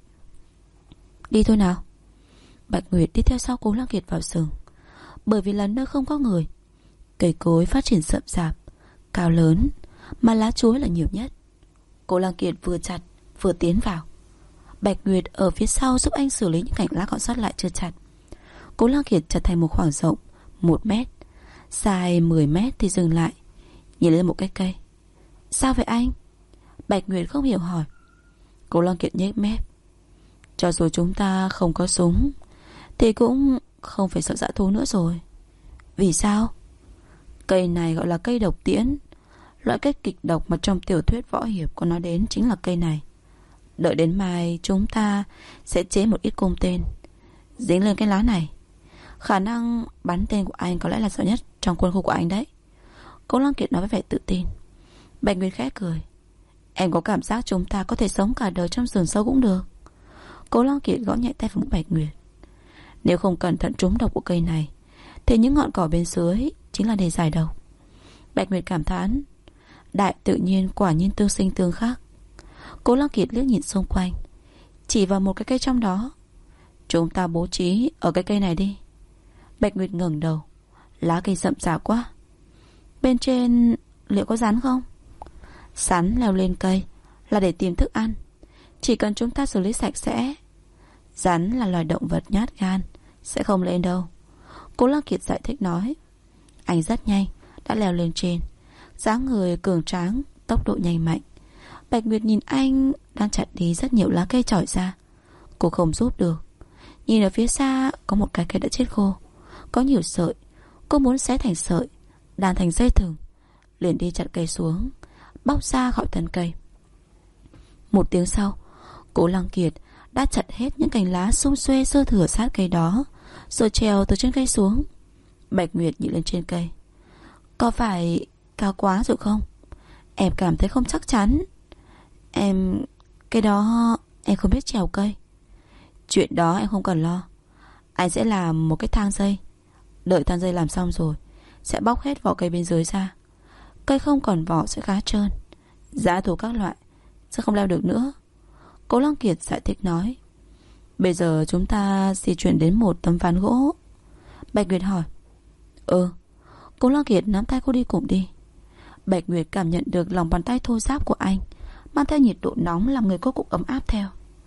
Đi thôi nào. Bạch Nguyệt đi theo sau Cố Lăng Kiệt vào rừng. Bởi vì là nơi không có người, cây cối phát triển rậm rạp, cao lớn, mà lá chuối là nhiều nhất. Cố Lăng Kiệt vừa chặt vừa tiến vào. Bạch Nguyệt ở phía sau giúp anh xử lý những cành lá còn sót lại chưa chặt. Cố Lăng Kiệt chặt thành một khoảng rộng 1 mét, dài 10 mét thì dừng lại, nhìn lên một cái cây. Sao vậy anh? Bạch Nguyệt không hiểu hỏi. Cố Lăng Kiệt nhếch mép. Cho dù chúng ta không có súng thì cũng không phải sợ dã thú nữa rồi. Vì sao? Cây này gọi là cây độc tiễn. Loại cây kịch độc mà trong tiểu thuyết võ hiệp có nói đến chính là cây này. Đợi đến mai chúng ta sẽ chế một ít cung tên dính lên cái lá này. Khả năng bắn tên của anh có lẽ là giỏi nhất trong quân khu của anh đấy. Cố Lăng Kiệt nói với vẻ tự tin. Bạch Nguyệt khẽ cười. Em có cảm giác chúng ta có thể sống cả đời trong rừng sâu cũng được. Cố Lăng Kiệt gõ nhẹ tay vào mũi Bạch Nguyệt. Nếu không cẩn thận trúng độc của cây này thì những ngọn cỏ bên dưới chính là để giải độc. Bạch Nguyệt cảm thán. Đại tự nhiên quả nhiên tương sinh tương khắc. Cố Lăng Kiệt liếc nhìn xung quanh, chỉ vào một cái cây trong đó. Chúng ta bố trí ở cái cây này đi. Bạch Nguyệt ngẩng đầu. Lá cây rậm rạp quá. Bên trên liệu có rắn không? Rắn leo lên cây là để tìm thức ăn, chỉ cần chúng ta xử lý sạch sẽ. Rắn là loài động vật nhát gan, sẽ không lên đâu. Cố Lăng Kiệt giải thích nói. Anh rất nhanh đã leo lên trên, dáng người cường tráng, tốc độ nhanh mạnh. Bạch Nguyệt nhìn anh đang chặt đi rất nhiều lá cây chỏi ra. Cô không giúp được. Nhìn ở phía xa có một cái cây đã chết khô, có nhiều sợi. Cô muốn xé thành sợi, đan thành dây thừng, liền đi chặt cây xuống, bóc ra khỏi thân cây. Một tiếng sau, Cố Lăng Kiệt đã chặt hết những cành lá xum xuê sơ thừa sát cây đó, rồi trèo từ trên cây xuống. Bạch Nguyệt nhìn lên trên cây. Có phải cao quá rồi không? Em cảm thấy không chắc chắn. Cái đó em không biết trèo cây. Chuyện đó em không cần lo. Anh sẽ làm một cái thang dây. Đợi thang dây làm xong rồi sẽ bóc hết vỏ cây bên dưới ra. Cây không còn vỏ sẽ khá trơn, dã thú các loại sẽ không leo được nữa. Cố Lăng Kiệt giải thích nói. Bây giờ chúng ta di chuyển đến một tấm ván gỗ. Bạch Nguyệt hỏi. Cố Lăng Kiệt nắm tay cô đi cùng đi. Bạch Nguyệt cảm nhận được lòng bàn tay thô ráp của anh, mang theo nhiệt độ nóng làm người cô cũng ấm áp theo.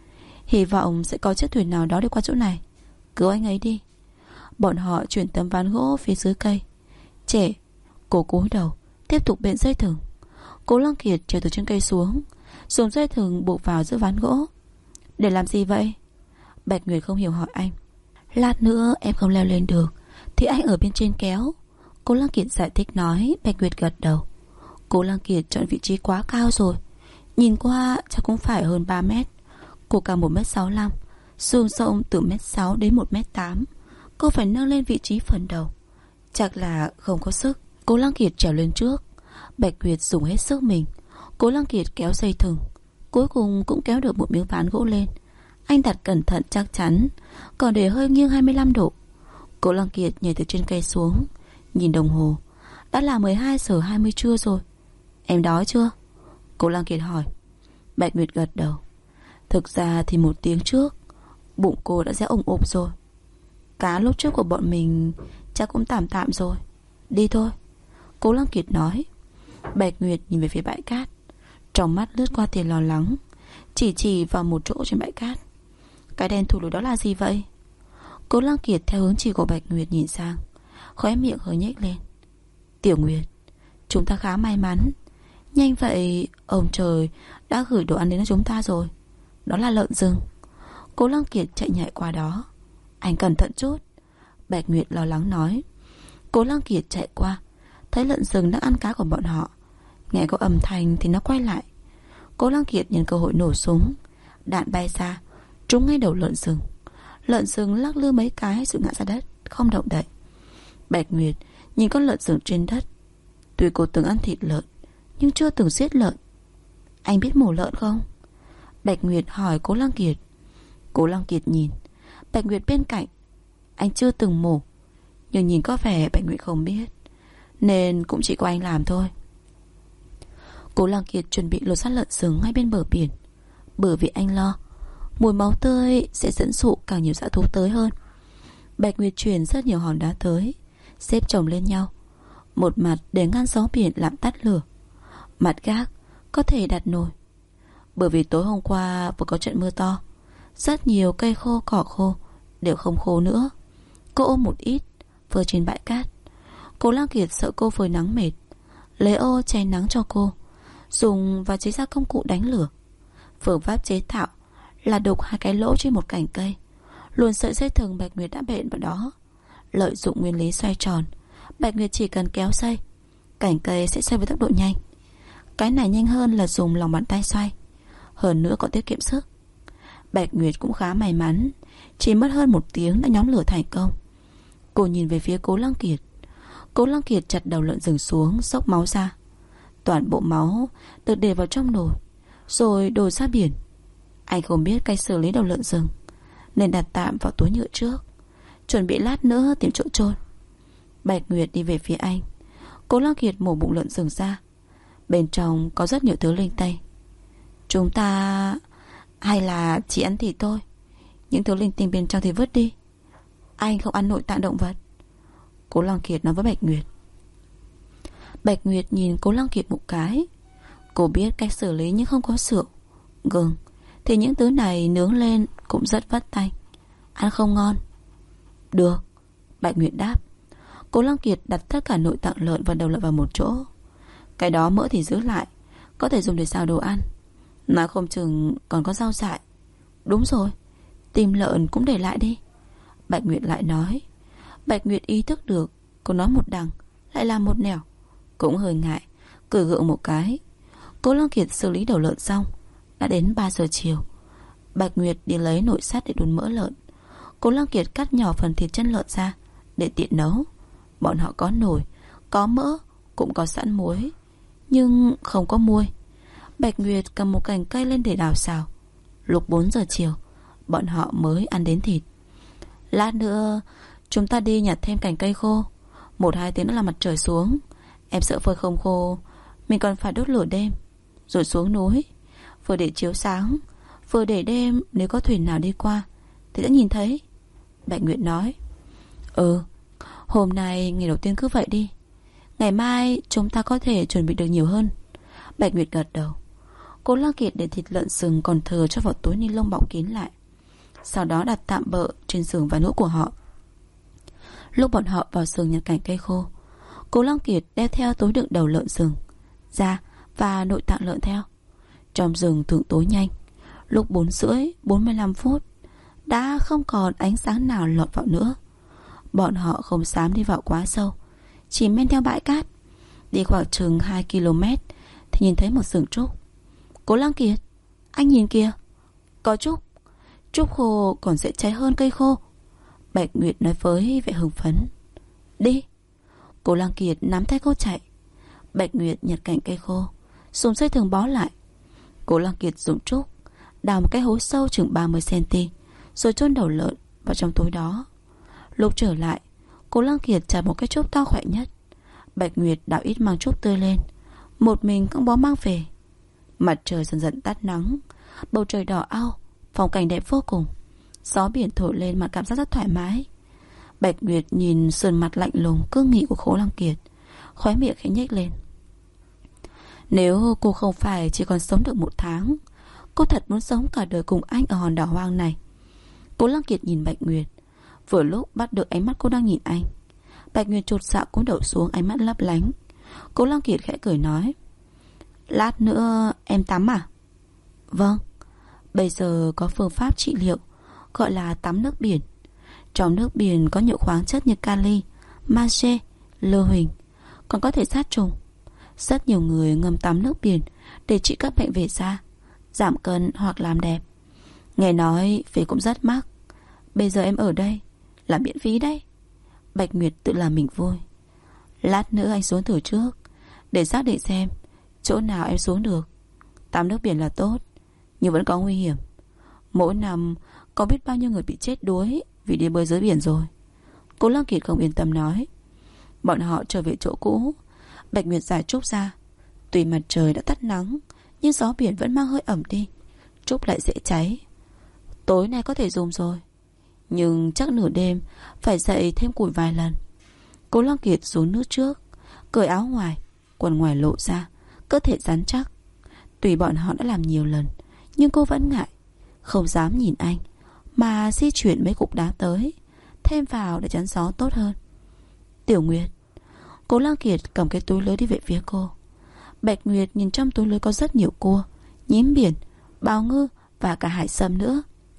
Hy vọng sẽ có chiếc thuyền nào đó đi qua chỗ này. Cứu anh ấy đi. Bọn họ chuyển tấm ván gỗ phía dưới cây. Trẻ. Cô cúi đầu tiếp tục bện dây thừng. Cố Lăng Kiệt trèo từ trên cây xuống, dùng dây thừng buộc vào giữa ván gỗ. Để làm gì vậy? Bạch Nguyệt không hiểu hỏi anh. Lát nữa em không leo lên được thì anh ở bên trên kéo. Cố Lăng Kiệt giải thích nói. Bạch Nguyệt gật đầu. Cố Lăng Kiệt chọn vị trí quá cao rồi, nhìn qua chắc cũng phải hơn 3 mét. Cô cao 1m65, xương rộng từ 1m6 đến 1m8. Cô phải nâng lên vị trí phần đầu, chắc là không có sức. Cố Lăng Kiệt trèo lên trước, Bạch Nguyệt dùng hết sức mình. Cố Lăng Kiệt kéo dây thừng, cuối cùng cũng kéo được một miếng ván gỗ lên. Anh đặt cẩn thận chắc chắn, còn để hơi nghiêng 25 độ. Cố Lăng Kiệt nhảy từ trên cây xuống, nhìn đồng hồ, đã là 12 giờ 20 trưa rồi. Em đói chưa? Cố Lăng Kiệt hỏi. Bạch Nguyệt gật đầu. Thực ra thì 1 tiếng trước bụng cô đã réo ủng ục rồi. Cá lúc trước của bọn mình chắc cũng tạm tạm rồi. Đi thôi, Cố Lăng Kiệt nói. Bạch Nguyệt nhìn về phía bãi cát, trong mắt lướt qua tia lo lắng, chỉ vào một chỗ trên bãi cát. Cái đen thù lùi đó là gì vậy? Cố Lăng Kiệt theo hướng chỉ của Bạch Nguyệt nhìn sang, khóe miệng hơi nhếch lên. Tiểu Nguyệt, chúng ta khá may mắn. Nhanh vậy ông trời đã gửi đồ ăn đến cho chúng ta rồi. Đó là lợn rừng. Cố Lăng Kiệt chạy nhảy qua đó. Anh cẩn thận chút, Bạch Nguyệt lo lắng nói. Cố Lăng Kiệt chạy qua, thấy lợn rừng đang ăn cá của bọn họ. Nghe có âm thanh thì nó quay lại. Cố Lăng Kiệt nhân cơ hội nổ súng, đạn bay ra, trúng ngay đầu lợn rừng. Lợn rừng lắc lư mấy cái rồi ngã ra đất, không động đậy. Bạch Nguyệt nhìn con lợn rừng trên đất. Tuy cô từng ăn thịt lợn, nhưng chưa từng giết lợn. Anh biết mổ lợn không? Bạch Nguyệt hỏi Cố Lăng Kiệt. Cố Lăng Kiệt nhìn Bạch Nguyệt bên cạnh. Anh chưa từng mổ, nhưng nhìn có vẻ Bạch Nguyệt không biết, nên cũng chỉ có anh làm thôi. Cố Lăng Kiệt chuẩn bị lột xác lợn rừng ngay bên bờ biển, bởi vì anh lo mùi máu tươi sẽ dẫn dụ càng nhiều dã thú tới hơn. Bạch Nguyệt chuyển rất nhiều hòn đá tới, xếp chồng lên nhau, một mặt để ngăn gió biển làm tắt lửa, mặt khác có thể đặt nồi. Bởi vì tối hôm qua vừa có trận mưa to, rất nhiều cây khô cỏ khô đều không khô nữa. Cô ôm một ít vừa trên bãi cát. Cố Lăng Kiệt sợ cô phơi nắng mệt, lấy ô che nắng cho cô, dùng và chế ra công cụ đánh lửa. Phương pháp chế tạo là đục 2 cái lỗ trên một cành cây, luồn sợi dây thừng Bạch Nguyệt đã bện vào đó. Lợi dụng nguyên lý xoay tròn, Bạch Nguyệt chỉ cần kéo dây, cành cây sẽ xoay với tốc độ nhanh. Cái này nhanh hơn là dùng lòng bàn tay xoay, hơn nữa còn tiết kiệm sức. Bạch Nguyệt cũng khá may mắn, chỉ mất hơn 1 tiếng đã nhóm lửa thành công. Cô nhìn về phía Cố Lăng Kiệt. Cố Lăng Kiệt chặt đầu lợn rừng xuống, xốc máu ra. Toàn bộ máu được để vào trong nồi, rồi đổ ra biển. Anh không biết cách xử lý đầu lợn rừng, nên đặt tạm vào túi nhựa trước, chuẩn bị lát nữa tìm chỗ chôn. Bạch Nguyệt đi về phía anh. Cố Lăng Kiệt mổ bụng lợn rừng ra. Bên trong có rất nhiều thứ linh tinh. Chúng ta hay là chỉ ăn thịt thôi, những thứ linh tinh bên trong thì vứt đi. Anh không ăn nội tạng động vật, Cố Lăng Kiệt nói với Bạch Nguyệt. Bạch Nguyệt nhìn Cố Lăng Kiệt một cái. Cô biết cách xử lý nhưng không có rượu, gừng, thì những thứ này nướng lên cũng rất vất tay, ăn không ngon. Được, Bạch Nguyệt đáp. Cố Lăng Kiệt đặt tất cả nội tạng lợn và đầu lợn vào một chỗ. Cái đó mỡ thì giữ lại, có thể dùng để xào đồ ăn, nói không chừng còn có rau dại. Đúng rồi, tim lợn cũng để lại đi, Bạch Nguyệt lại nói. Bạch Nguyệt ý thức được cô nói một đằng lại làm một nẻo, cũng hơi ngại, cười gượng một cái. Cố Lăng Kiệt xử lý đầu lợn xong, đã đến 3 giờ chiều. Bạch Nguyệt đi lấy nồi sắt để đun mỡ lợn. Cố Lăng Kiệt cắt nhỏ phần thịt chân lợn ra để tiện nấu. Bọn họ có nồi, có mỡ, cũng có sẵn muối, nhưng không có muôi. Bạch Nguyệt cầm một cành cây lên để đào xào. Lúc 4 giờ chiều, bọn họ mới ăn đến thịt. Lát nữa chúng ta đi nhặt thêm cành cây khô. 1-2 tiếng nữa là mặt trời xuống. Em sợ phơi không khô, mình còn phải đốt lửa đêm rồi xuống núi, vừa để chiếu sáng, vừa để đêm nếu có thuyền nào đi qua thì đã nhìn thấy. Bạch Nguyệt nói. Hôm nay ngày đầu tiên cứ vậy đi, ngày mai chúng ta có thể chuẩn bị được nhiều hơn. Bạch Nguyệt gật đầu. Cố Lăng Kiệt để thịt lợn sừng còn thừa cho vào túi ni lông bọc kín lại, sau đó đặt tạm bợ trên giường và nỗi của họ. Lúc bọn họ vào giường nhặt cành cây khô, Cố Lăng Kiệt đeo theo túi đựng đầu lợn rừng, da và nội tạng lợn theo. Trong rừng thường tối nhanh. Lúc 4:30, 45 phút đã không còn ánh sáng nào lọt vào nữa. Bọn họ không dám đi vào quá sâu, chỉ men theo bãi cát. Đi khoảng chừng 2 km thì nhìn thấy một rừng trúc. Cố Lăng Kiệt, anh nhìn kìa, có trúc. Trúc khô còn dễ cháy hơn cây khô. Bạch Nguyệt nói với vẻ hưng phấn. Đi. Cố Lăng Kiệt nắm tay cô chạy. Bạch Nguyệt nhặt cành cây khô, dùng dây thừng bó lại. Cố Lăng Kiệt dùng trúc đào một cái hố sâu chừng 30 cm, rồi chôn đầu lợn vào trong túi đó. Lúc trở lại, Cố Lăng Kiệt chặt một cái trúc to khỏe nhất. Bạch Nguyệt đào ít măng trúc tươi lên, một mình cũng bó mang về. Mặt trời dần dần tắt nắng, bầu trời đỏ au, phong cảnh đẹp vô cùng. Gió biển thổi lên mà cảm giác rất thoải mái. Bạch Nguyệt nhìn sườn mặt lạnh lùng cương nghị của Cố Lăng Kiệt, khóe miệng khẽ nhếch lên. Nếu cô không phải chỉ còn sống được 1 tháng, cô thật muốn sống cả đời cùng anh ở hòn đảo hoang này. Cố Lăng Kiệt nhìn Bạch Nguyệt, vừa lúc bắt được ánh mắt cô đang nhìn anh. Bạch Nguyệt chột dạ cúi đầu xuống, ánh mắt lấp lánh. Cố Lăng Kiệt khẽ cười nói. Lát nữa em tắm à? Vâng. Bây giờ có phương pháp trị liệu gọi là tắm nước biển. Trong nước biển có nhiều khoáng chất như kali, magie, lơ huỳnh, còn có thể sát trùng. Rất nhiều người ngâm tắm nước biển để trị các bệnh về da, giảm cân hoặc làm đẹp. Nghe nói phí cũng rất mắc. Bây giờ em ở đây là miễn phí đấy. Bạch Nguyệt tự làm mình vui. Lát nữa anh xuống thử trước, để xác định xem chỗ nào em xuống được. Tắm nước biển là tốt, nhưng vẫn có nguy hiểm. Mỗi năm có biết bao nhiêu người bị chết đuối vì đi bơi dưới biển rồi. Cố Lăng Kiệt không yên tâm nói. Bọn họ trở về chỗ cũ. Bạch Nguyệt giải trúc ra. Tuy mặt trời đã tắt nắng, nhưng gió biển vẫn mang hơi ẩm đi, trúc lại dễ cháy. Tối nay có thể dùng rồi, nhưng chắc nửa đêm phải dậy thêm củi vài lần. Cố Lăng Kiệt xuống nước trước, cởi áo ngoài, quần ngoài lộ ra, cơ thể rắn chắc. Tuy bọn họ đã làm nhiều lần, nhưng cô vẫn ngại, không dám nhìn anh, mà di chuyển mấy cục đá tới, thêm vào để chắn gió tốt hơn. Tiểu Nguyệt. Cố Lăng Kiệt cầm cái túi lưới đi về phía cô. Bạch Nguyệt nhìn trong túi lưới có rất nhiều cua, nhím biển, bào ngư và cả hải sâm nữa.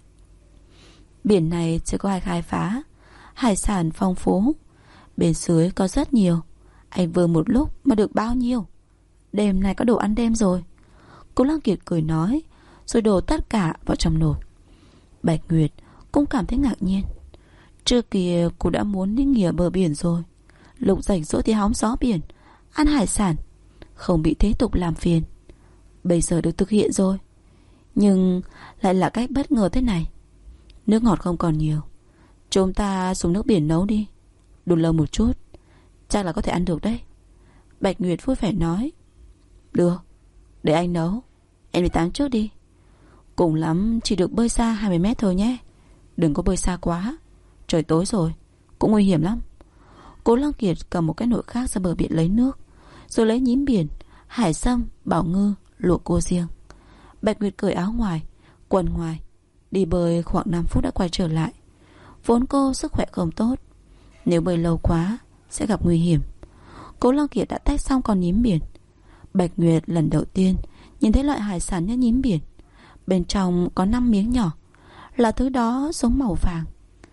Biển này chưa có ai khai phá, hải sản phong phú. Bên dưới có rất nhiều. Anh vừa một lúc mà được bao nhiêu? Đêm nay có đồ ăn đêm rồi. Cố Lăng Kiệt cười nói, rồi đổ tất cả vào trong nồi. Bạch Nguyệt cũng cảm thấy ngạc nhiên. Trước kia cô đã muốn đi nghỉ ở bờ biển rồi, lúc rảnh rỗi thì hóng gió biển, ăn hải sản, không bị thế tục làm phiền. Bây giờ được thực hiện rồi, nhưng lại là cách bất ngờ thế này. Nước ngọt không còn nhiều, chúng ta dùng nước biển nấu đi, đun lâu một chút, chắc là có thể ăn được đấy. Bạch Nguyệt vui vẻ nói. Được, để anh nấu, em đi tắm trước đi. Cùng lắm chỉ được bơi xa 20 mét thôi nhé, đừng có bơi xa quá, trời tối rồi, cũng nguy hiểm lắm. Cố Lăng Kiệt cầm một cái nồi khác ra bờ biển lấy nước, rồi lấy nhím biển, hải sâm, bảo ngư, luộc cua riêng. Bạch Nguyệt cởi áo ngoài, quần ngoài, đi bơi khoảng 5 phút đã quay trở lại. Vốn cô sức khỏe không tốt, nếu bơi lâu quá sẽ gặp nguy hiểm. Cố Lăng Kiệt đã tách xong con nhím biển. Bạch Nguyệt lần đầu tiên nhìn thấy loại hải sản như nhím biển. Bên trong có 5 miếng nhỏ, là thứ đó giống màu vàng.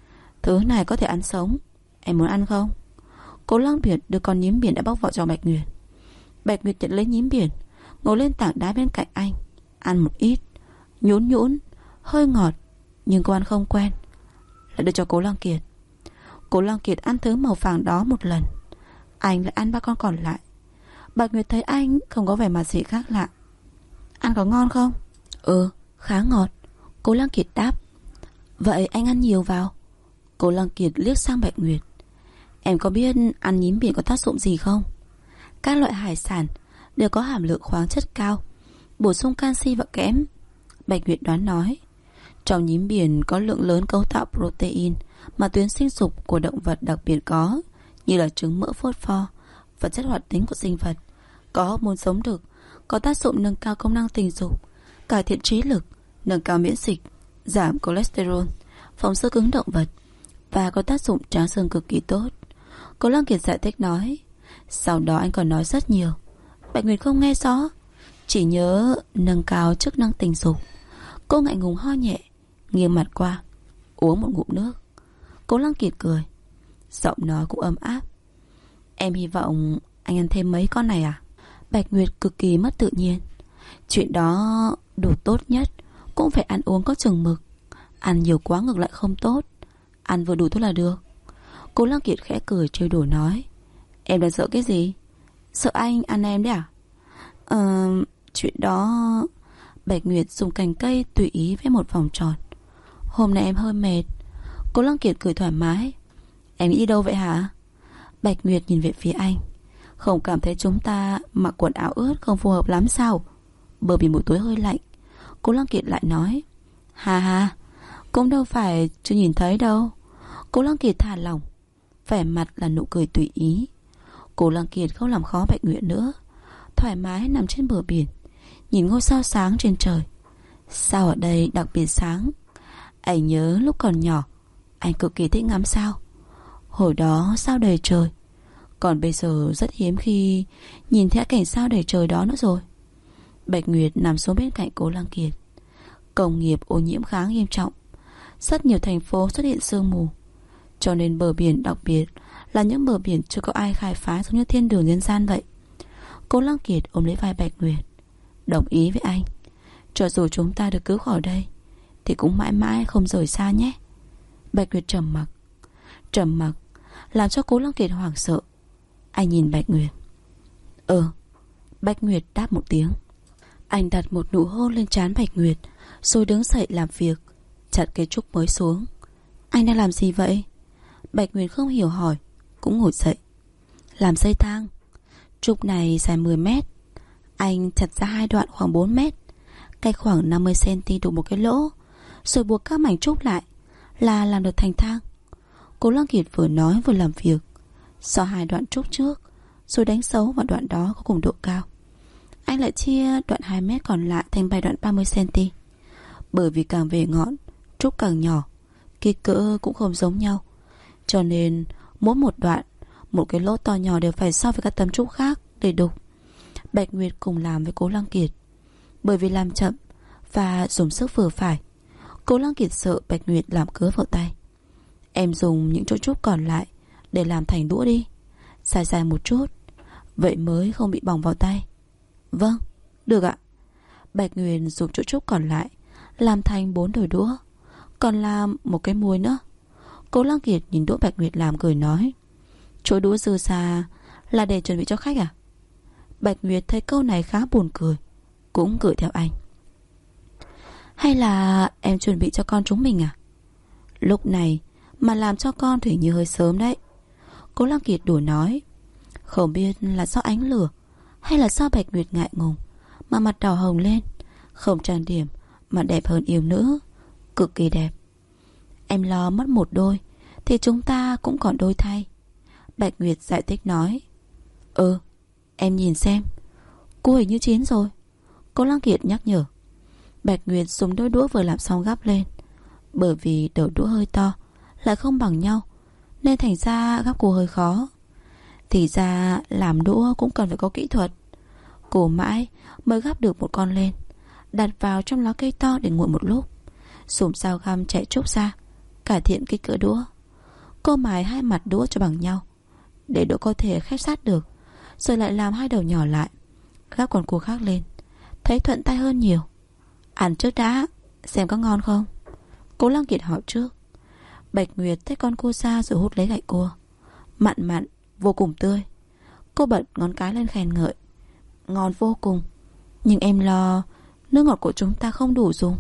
Thứ này có thể ăn sống. Em muốn ăn không? Cố Lăng Việt đưa con nhím biển đã bóc vỏ cho Bạch Nguyệt. Bạch Nguyệt nhận lấy nhím biển, ngồi lên tảng đá bên cạnh anh, ăn một ít, nhũn nhũn, hơi ngọt, nhưng cô ăn không quen, lại đưa cho Cố Lăng Kiệt. Cố Lăng Kiệt ăn thứ màu vàng đó một lần, anh lại ăn 3 con còn lại. Bạch Nguyệt thấy anh không có vẻ mặt gì khác lạ. Ăn có ngon không? Ừ, khá ngọt. Cố Lăng Kiệt đáp. Vậy anh ăn nhiều vào. Cố Lăng Kiệt liếc sang Bạch Nguyệt. Em có biết ăn nhím biển có tác dụng gì không? Các loại hải sản đều có hàm lượng khoáng chất cao, bổ sung canxi và kẽm. Bạch Nguyệt đoán nói. Trong nhím biển có lượng lớn cấu tạo protein mà tuyến sinh dục của động vật đặc biệt có, như là trứng mỡ phốt pho, vật chất hoạt tính của sinh vật, có hormone sống thực, có tác dụng nâng cao công năng tình dục, cải thiện trí lực, nâng cao miễn dịch, giảm cholesterol, phòng xơ cứng động vật, và có tác dụng tráng xương cực kỳ tốt. Cố Lăng Kiệt giải thích nói. Sau đó anh còn nói rất nhiều. Bạch Nguyệt không nghe rõ, chỉ nhớ nâng cao chức năng tình dục. Cô ngại ngùng ho nhẹ, nghiêng mặt qua, uống một ngụm nước. Cố Lăng Kiệt cười, giọng nói cũng ấm áp. Em hy vọng anh ăn thêm mấy con này à? Bạch Nguyệt cực kỳ mất tự nhiên. Chuyện đó đủ tốt nhất cũng phải ăn uống có chừng mực. Ăn nhiều quá ngược lại không tốt. Ăn vừa đủ thôi là được. Cố Lăng Kiệt khẽ cười trêu đùa nói. Em đang sợ cái gì? Sợ anh ăn em đấy à? Chuyện đó... Bạch Nguyệt dùng cành cây tùy ý vẽ một vòng tròn. Hôm nay em hơi mệt. Cố Lăng Kiệt cười thoải mái. Em đi đâu vậy hả? Bạch Nguyệt nhìn về phía anh. Không cảm thấy chúng ta mặc quần áo ướt không phù hợp lắm sao? Bởi vì buổi tối hơi lạnh. Cố Lăng Kiệt lại nói. Ha ha, cũng đâu phải chưa nhìn thấy đâu. Cố Lăng Kiệt thả lỏng, vẻ mặt là nụ cười tùy ý. Cố Lăng Kiệt không làm khó Bạch Nguyệt nữa, thoải mái nằm trên bờ biển, nhìn ngôi sao sáng trên trời. Sao ở đây đặc biệt sáng. Anh nhớ lúc còn nhỏ, anh cực kỳ thích ngắm sao. Hồi đó sao đầy trời, còn bây giờ rất hiếm khi nhìn thấy cảnh sao đầy trời đó nữa rồi. Bạch Nguyệt nằm xuống bên cạnh Cố Lăng Kiệt. Công nghiệp ô nhiễm khá nghiêm trọng, rất nhiều thành phố xuất hiện sương mù, cho nên bờ biển đặc biệt là những bờ biển chưa có ai khai phá, giống như thiên đường nhân gian vậy. Cố Lăng Kiệt ôm lấy vai Bạch Nguyệt. Đồng ý với anh, cho dù chúng ta được cứu khỏi đây thì cũng mãi mãi không rời xa nhé. Bạch Nguyệt trầm mặc. Trầm mặc làm cho Cố Lăng Kiệt hoảng sợ. Anh nhìn Bạch Nguyệt. Bạch Nguyệt đáp một tiếng. Anh đặt một nụ hôn lên trán Bạch Nguyệt, rồi đứng dậy làm việc, chặt cây trúc mới xuống. Anh đang làm gì vậy? Bạch Nguyệt không hiểu hỏi, cũng ngồi dậy. Làm dây thang. Trúc này dài 10 mét. Anh chặt ra 2 đoạn khoảng 4 mét, cách khoảng 50cm đủ một cái lỗ, rồi buộc các mảnh trúc lại là làm được thành thang. Cố Lăng Kiệt vừa nói vừa làm việc, xỏ 2 đoạn trúc trước, rồi đánh dấu vào đoạn đó có cùng độ cao. Anh lại chia đoạn 2 mét còn lại thành 7 đoạn 30cm. Bởi vì càng về ngọn, trúc càng nhỏ, kích cỡ cũng không giống nhau, cho nên mỗi một đoạn, một cái lỗ to nhỏ đều phải so với các tấm trúc khác để đục. Bạch Nguyệt cùng làm với Cố Lăng Kiệt. Bởi vì làm chậm và dùng sức vừa phải, Cố Lăng Kiệt sợ Bạch Nguyệt làm cớ vào tay. Em dùng những chỗ trúc còn lại để làm thành đũa đi, dài dài một chút, vậy mới không bị bỏng vào tay. Vâng, được ạ. Bạch Nguyệt dùng chỗ trúc còn lại làm thành 4 đôi đũa, còn làm một cái muôi nữa. Cố Lăng Kiệt nhìn đũa Bạch Nguyệt làm cười nói. Chỗ đũa dư xa là để chuẩn bị cho khách à? Bạch Nguyệt thấy câu này khá buồn cười, cũng cười theo anh. Hay là em chuẩn bị cho con chúng mình à? Lúc này mà làm cho con thì như hơi sớm đấy. Cố Lăng Kiệt đùa nói. Không biết là do ánh lửa hay là do Bạch Nguyệt ngại ngùng mà mặt đỏ hồng lên, không trang điểm mà đẹp hơn yêu nữ, cực kỳ đẹp. Em lo mất một đôi thì chúng ta cũng còn đôi thay. Bạch Nguyệt giải thích nói. Em nhìn xem, cô hình như chín rồi. Cố Lăng Kiệt nhắc nhở. Bạch Nguyệt dùng đôi đũa vừa làm xong gắp lên. Bởi vì đầu đũa hơi to, lại không bằng nhau, nên thành ra gắp cô hơi khó. Thì ra làm đũa cũng cần phải có kỹ thuật. Cô mãi mới gắp được một con lên, đặt vào trong lá cây to để nguội một lúc, dùng dao găm chẻ trúc ra, cải thiện kích cỡ đũa. Cô mài hai mặt đũa cho bằng nhau để đũa có thể khép sát được, rồi lại làm hai đầu nhỏ lại, gắp con cua khác lên, thấy thuận tay hơn nhiều. Ăn trước đã, xem có ngon không? Cố Lăng Kiệt hỏi trước. Bạch Nguyệt thấy con cua ra rồi hút lấy gậy cua. Mặn mặn, vô cùng tươi. Cô bật ngón cái lên khen ngợi. Ngon vô cùng. Nhưng em lo nước ngọt của chúng ta không đủ dùng.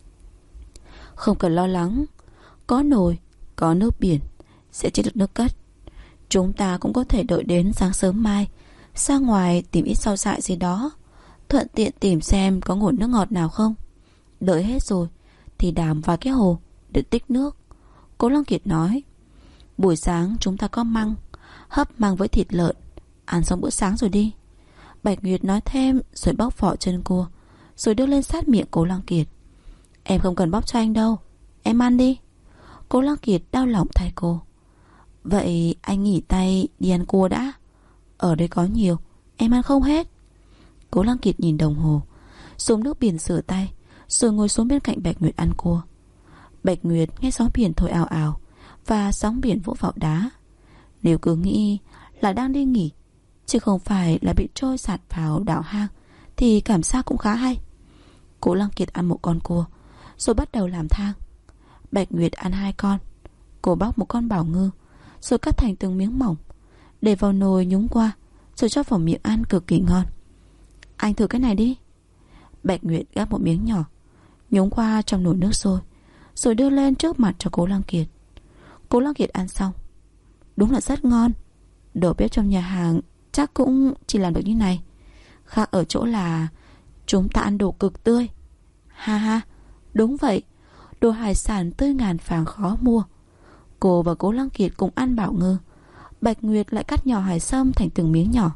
Không cần lo lắng. Có nồi, có nước biển, sẽ chế được nước cất. Chúng ta cũng có thể đợi đến sáng sớm mai, ra ngoài tìm ít rau dại gì đó, thuận tiện tìm xem có nguồn nước ngọt nào không. Đợi hết rồi thì đào vài cái hồ để tích nước. Cố Lăng Kiệt nói. Buổi sáng chúng ta có măng, hấp măng với thịt lợn, ăn xong bữa sáng rồi đi. Bạch Nguyệt nói thêm rồi bóc vỏ chân cua, rồi đưa lên sát miệng Cố Lăng Kiệt. Em không cần bóc cho anh đâu, em ăn đi. Cố Lăng Kiệt đau lòng thay cô. Vậy anh nghỉ tay đi ăn cua đã. Ở đây có nhiều, em ăn không hết. Cố Lăng Kiệt nhìn đồng hồ, xuống nước biển rửa tay, rồi ngồi xuống bên cạnh Bạch Nguyệt ăn cua. Bạch Nguyệt nghe sóng biển thổi ào ào và sóng biển vỗ vào đá. Nếu cứ nghĩ là đang đi nghỉ, chứ không phải là bị trôi sạt vào đảo hang, thì cảm giác cũng khá hay. Cố Lăng Kiệt ăn một con cua, rồi bắt đầu làm thang. Bạch Nguyệt ăn hai con. Cô bóc một con bảo ngư, rồi cắt thành từng miếng mỏng, để vào nồi nhúng qua, rồi cho vào miệng ăn cực kỳ ngon. Anh thử cái này đi. Bạch Nguyệt gắp một miếng nhỏ, nhúng qua trong nồi nước sôi, rồi đưa lên trước mặt cho Cố Lăng Kiệt. Cố Lăng Kiệt ăn xong. Đúng là rất ngon. Đầu bếp trong nhà hàng chắc cũng chỉ làm được như này. Khác ở chỗ là chúng ta ăn đồ cực tươi. Ha ha, đúng vậy. Đồ hải sản tươi ngàn vàng khó mua. Cô và Cố Lăng Kiệt cùng ăn bảo ngư. Bạch Nguyệt lại cắt nhỏ hải sâm thành từng miếng nhỏ.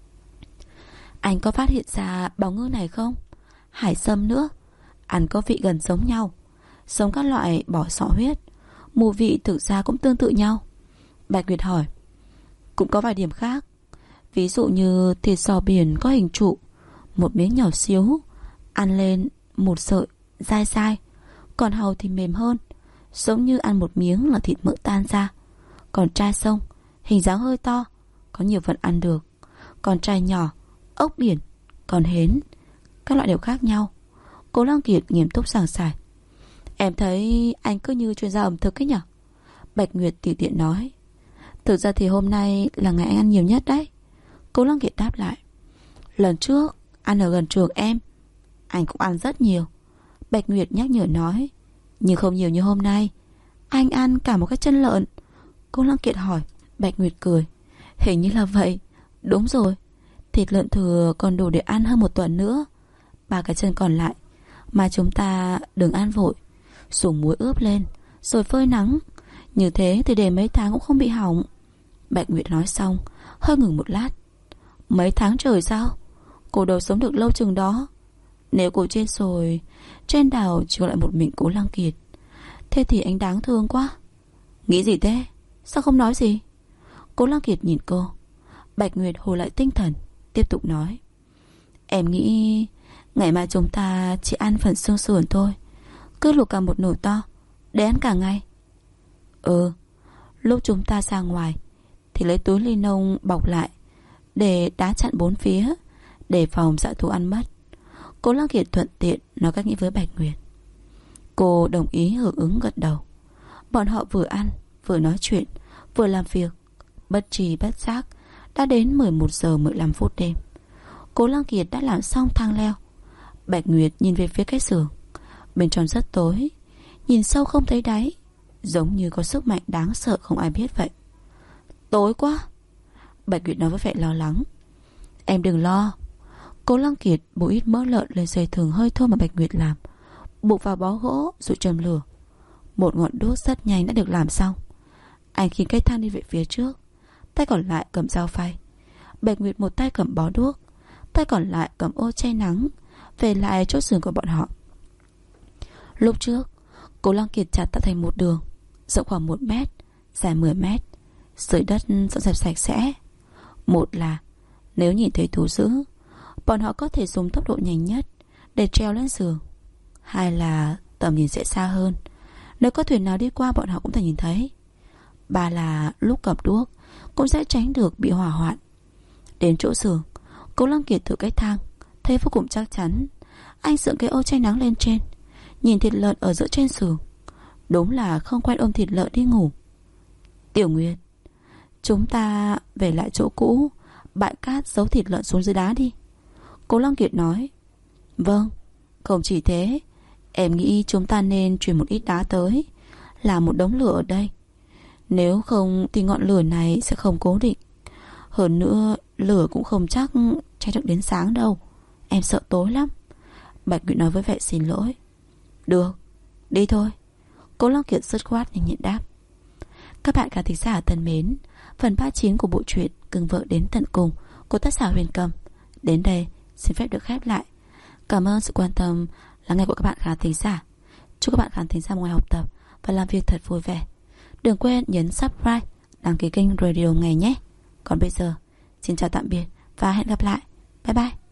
Anh có phát hiện ra bảo ngư này không? Hải sâm nữa, ăn có vị gần giống nhau, giống các loại bò sọ huyết. Mùi vị thực ra cũng tương tự nhau. Bạch Nguyệt hỏi. Cũng có vài điểm khác. Ví dụ như thịt sò biển có hình trụ, một miếng nhỏ xíu, ăn lên một sợi, dai dai. Còn hàu thì mềm hơn, giống như ăn một miếng là thịt mỡ tan ra. Còn trai sông, hình dáng hơi to, có nhiều phần ăn được. Còn trai nhỏ, ốc biển, còn hến, các loại đều khác nhau. Cố Lăng Kiệt nghiêm túc giảng giải. Em thấy anh cứ như chuyên gia ẩm thực ấy nhở? Bạch Nguyệt tùy tiện nói. Thực ra thì hôm nay là ngày anh ăn nhiều nhất đấy. Cố Lăng Kiệt đáp lại. Lần trước ăn ở gần trường em, anh cũng ăn rất nhiều. Bạch Nguyệt nhắc nhở nói. Nhưng không nhiều như hôm nay. Anh ăn cả một cái chân lợn. Cố Lăng Kiệt hỏi. Bạch Nguyệt cười. Hình như là vậy. Đúng rồi, thịt lợn thừa còn đủ để ăn hơn một tuần nữa. 3 cái chân còn lại mà chúng ta đừng ăn vội, dùng muối ướp lên rồi phơi nắng. Như thế thì để mấy tháng cũng không bị hỏng. Bạch Nguyệt nói xong hơi ngừng một lát. Mấy tháng trời sao? Cô đâu sống được lâu chừng đó. Nếu cô chết rồi, trên đảo chỉ còn lại một mình Cố Lăng Kiệt, thế thì anh đáng thương quá. Nghĩ gì thế? Sao không nói gì? Cố Lăng Kiệt nhìn cô. Bạch Nguyệt hồi lại tinh thần, tiếp tục nói. Em nghĩ ngày mai chúng ta chỉ ăn phần xương sườn thôi, cứ luộc cả một nồi to để ăn cả ngày. Lúc chúng ta ra ngoài thì lấy túi ni lông bọc lại, để đá chặn bốn phía, để phòng dã thú ăn mất. Cố Lăng Kiệt thuận tiện nói cách nghĩ với Bạch Nguyệt. Cô đồng ý hưởng ứng gật đầu. Bọn họ vừa ăn, vừa nói chuyện, vừa làm việc. Bất tri bất giác đã đến 11 giờ 15 phút đêm. Cố Lăng Kiệt đã làm xong thang leo. Bạch Nguyệt nhìn về phía cái giường. Bên trong rất tối, nhìn sâu không thấy đáy, giống như có sức mạnh đáng sợ không ai biết vậy. Tối quá. Bạch Nguyệt nói với vẻ lo lắng. Em đừng lo. Cố Lăng Kiệt bổ ít mỡ lợn lên dây thừng hơi thô mà Bạch Nguyệt làm, buộc vào bó gỗ rồi châm lửa. Một ngọn đuốc rất nhanh đã được làm xong. Anh khiến cây than đi về phía trước, tay còn lại cầm dao phay. Bạch Nguyệt một tay cầm bó đuốc, tay còn lại cầm ô che nắng, về lại chỗ giường của bọn họ. Lúc trước Cố Lăng Kiệt chặt tạo thành một đường rộng khoảng 1 mét, dài 10 mét. Dưới đất dọn dẹp sạch sẽ. Một là nếu nhìn thấy thú dữ, bọn họ có thể dùng tốc độ nhanh nhất để treo lên giường. Hai là tầm nhìn sẽ xa hơn, nếu có thuyền nào đi qua bọn họ cũng thể nhìn thấy. ba là lúc cầm đuốc cũng sẽ tránh được bị hỏa hoạn. Đến chỗ xưởng, Cố Lăng Kiệt thử cái thang, thấy vô cùng chắc chắn. Anh dựng cái ô che nắng lên trên, nhìn thịt lợn ở giữa trên xưởng. Đúng là không quen ôm thịt lợn đi ngủ. Tiểu Nguyệt, chúng ta về lại chỗ cũ, bãi cát giấu thịt lợn xuống dưới đá đi, Cố Lăng Kiệt nói. Vâng, không chỉ thế, em nghĩ chúng ta nên chuyển một ít đá tới, làm một đống lửa ở đây. Nếu không thì ngọn lửa này sẽ không cố định. Hơn nữa lửa cũng không chắc cháy được đến sáng đâu. Em sợ tối lắm, Bạch Nguyệt nói với vẻ xin lỗi. Được, đi thôi, Cố Lăng Kiệt dứt khoát nhanh nhẹn đáp. Các bạn khán thính giả thân mến, phần 39 của bộ truyện Cưng Vợ Đến Tận Cùng của tác giả Huyền Cầm đến đây xin phép được khép lại. Cảm ơn sự quan tâm lắng nghe của các bạn khán thính giả. Chúc các bạn khán thính giả một ngày học tập và làm việc thật vui vẻ. Đừng quên nhấn subscribe, đăng ký kênh Radio Ngày nhé. Còn bây giờ, xin chào tạm biệt và hẹn gặp lại. Bye bye.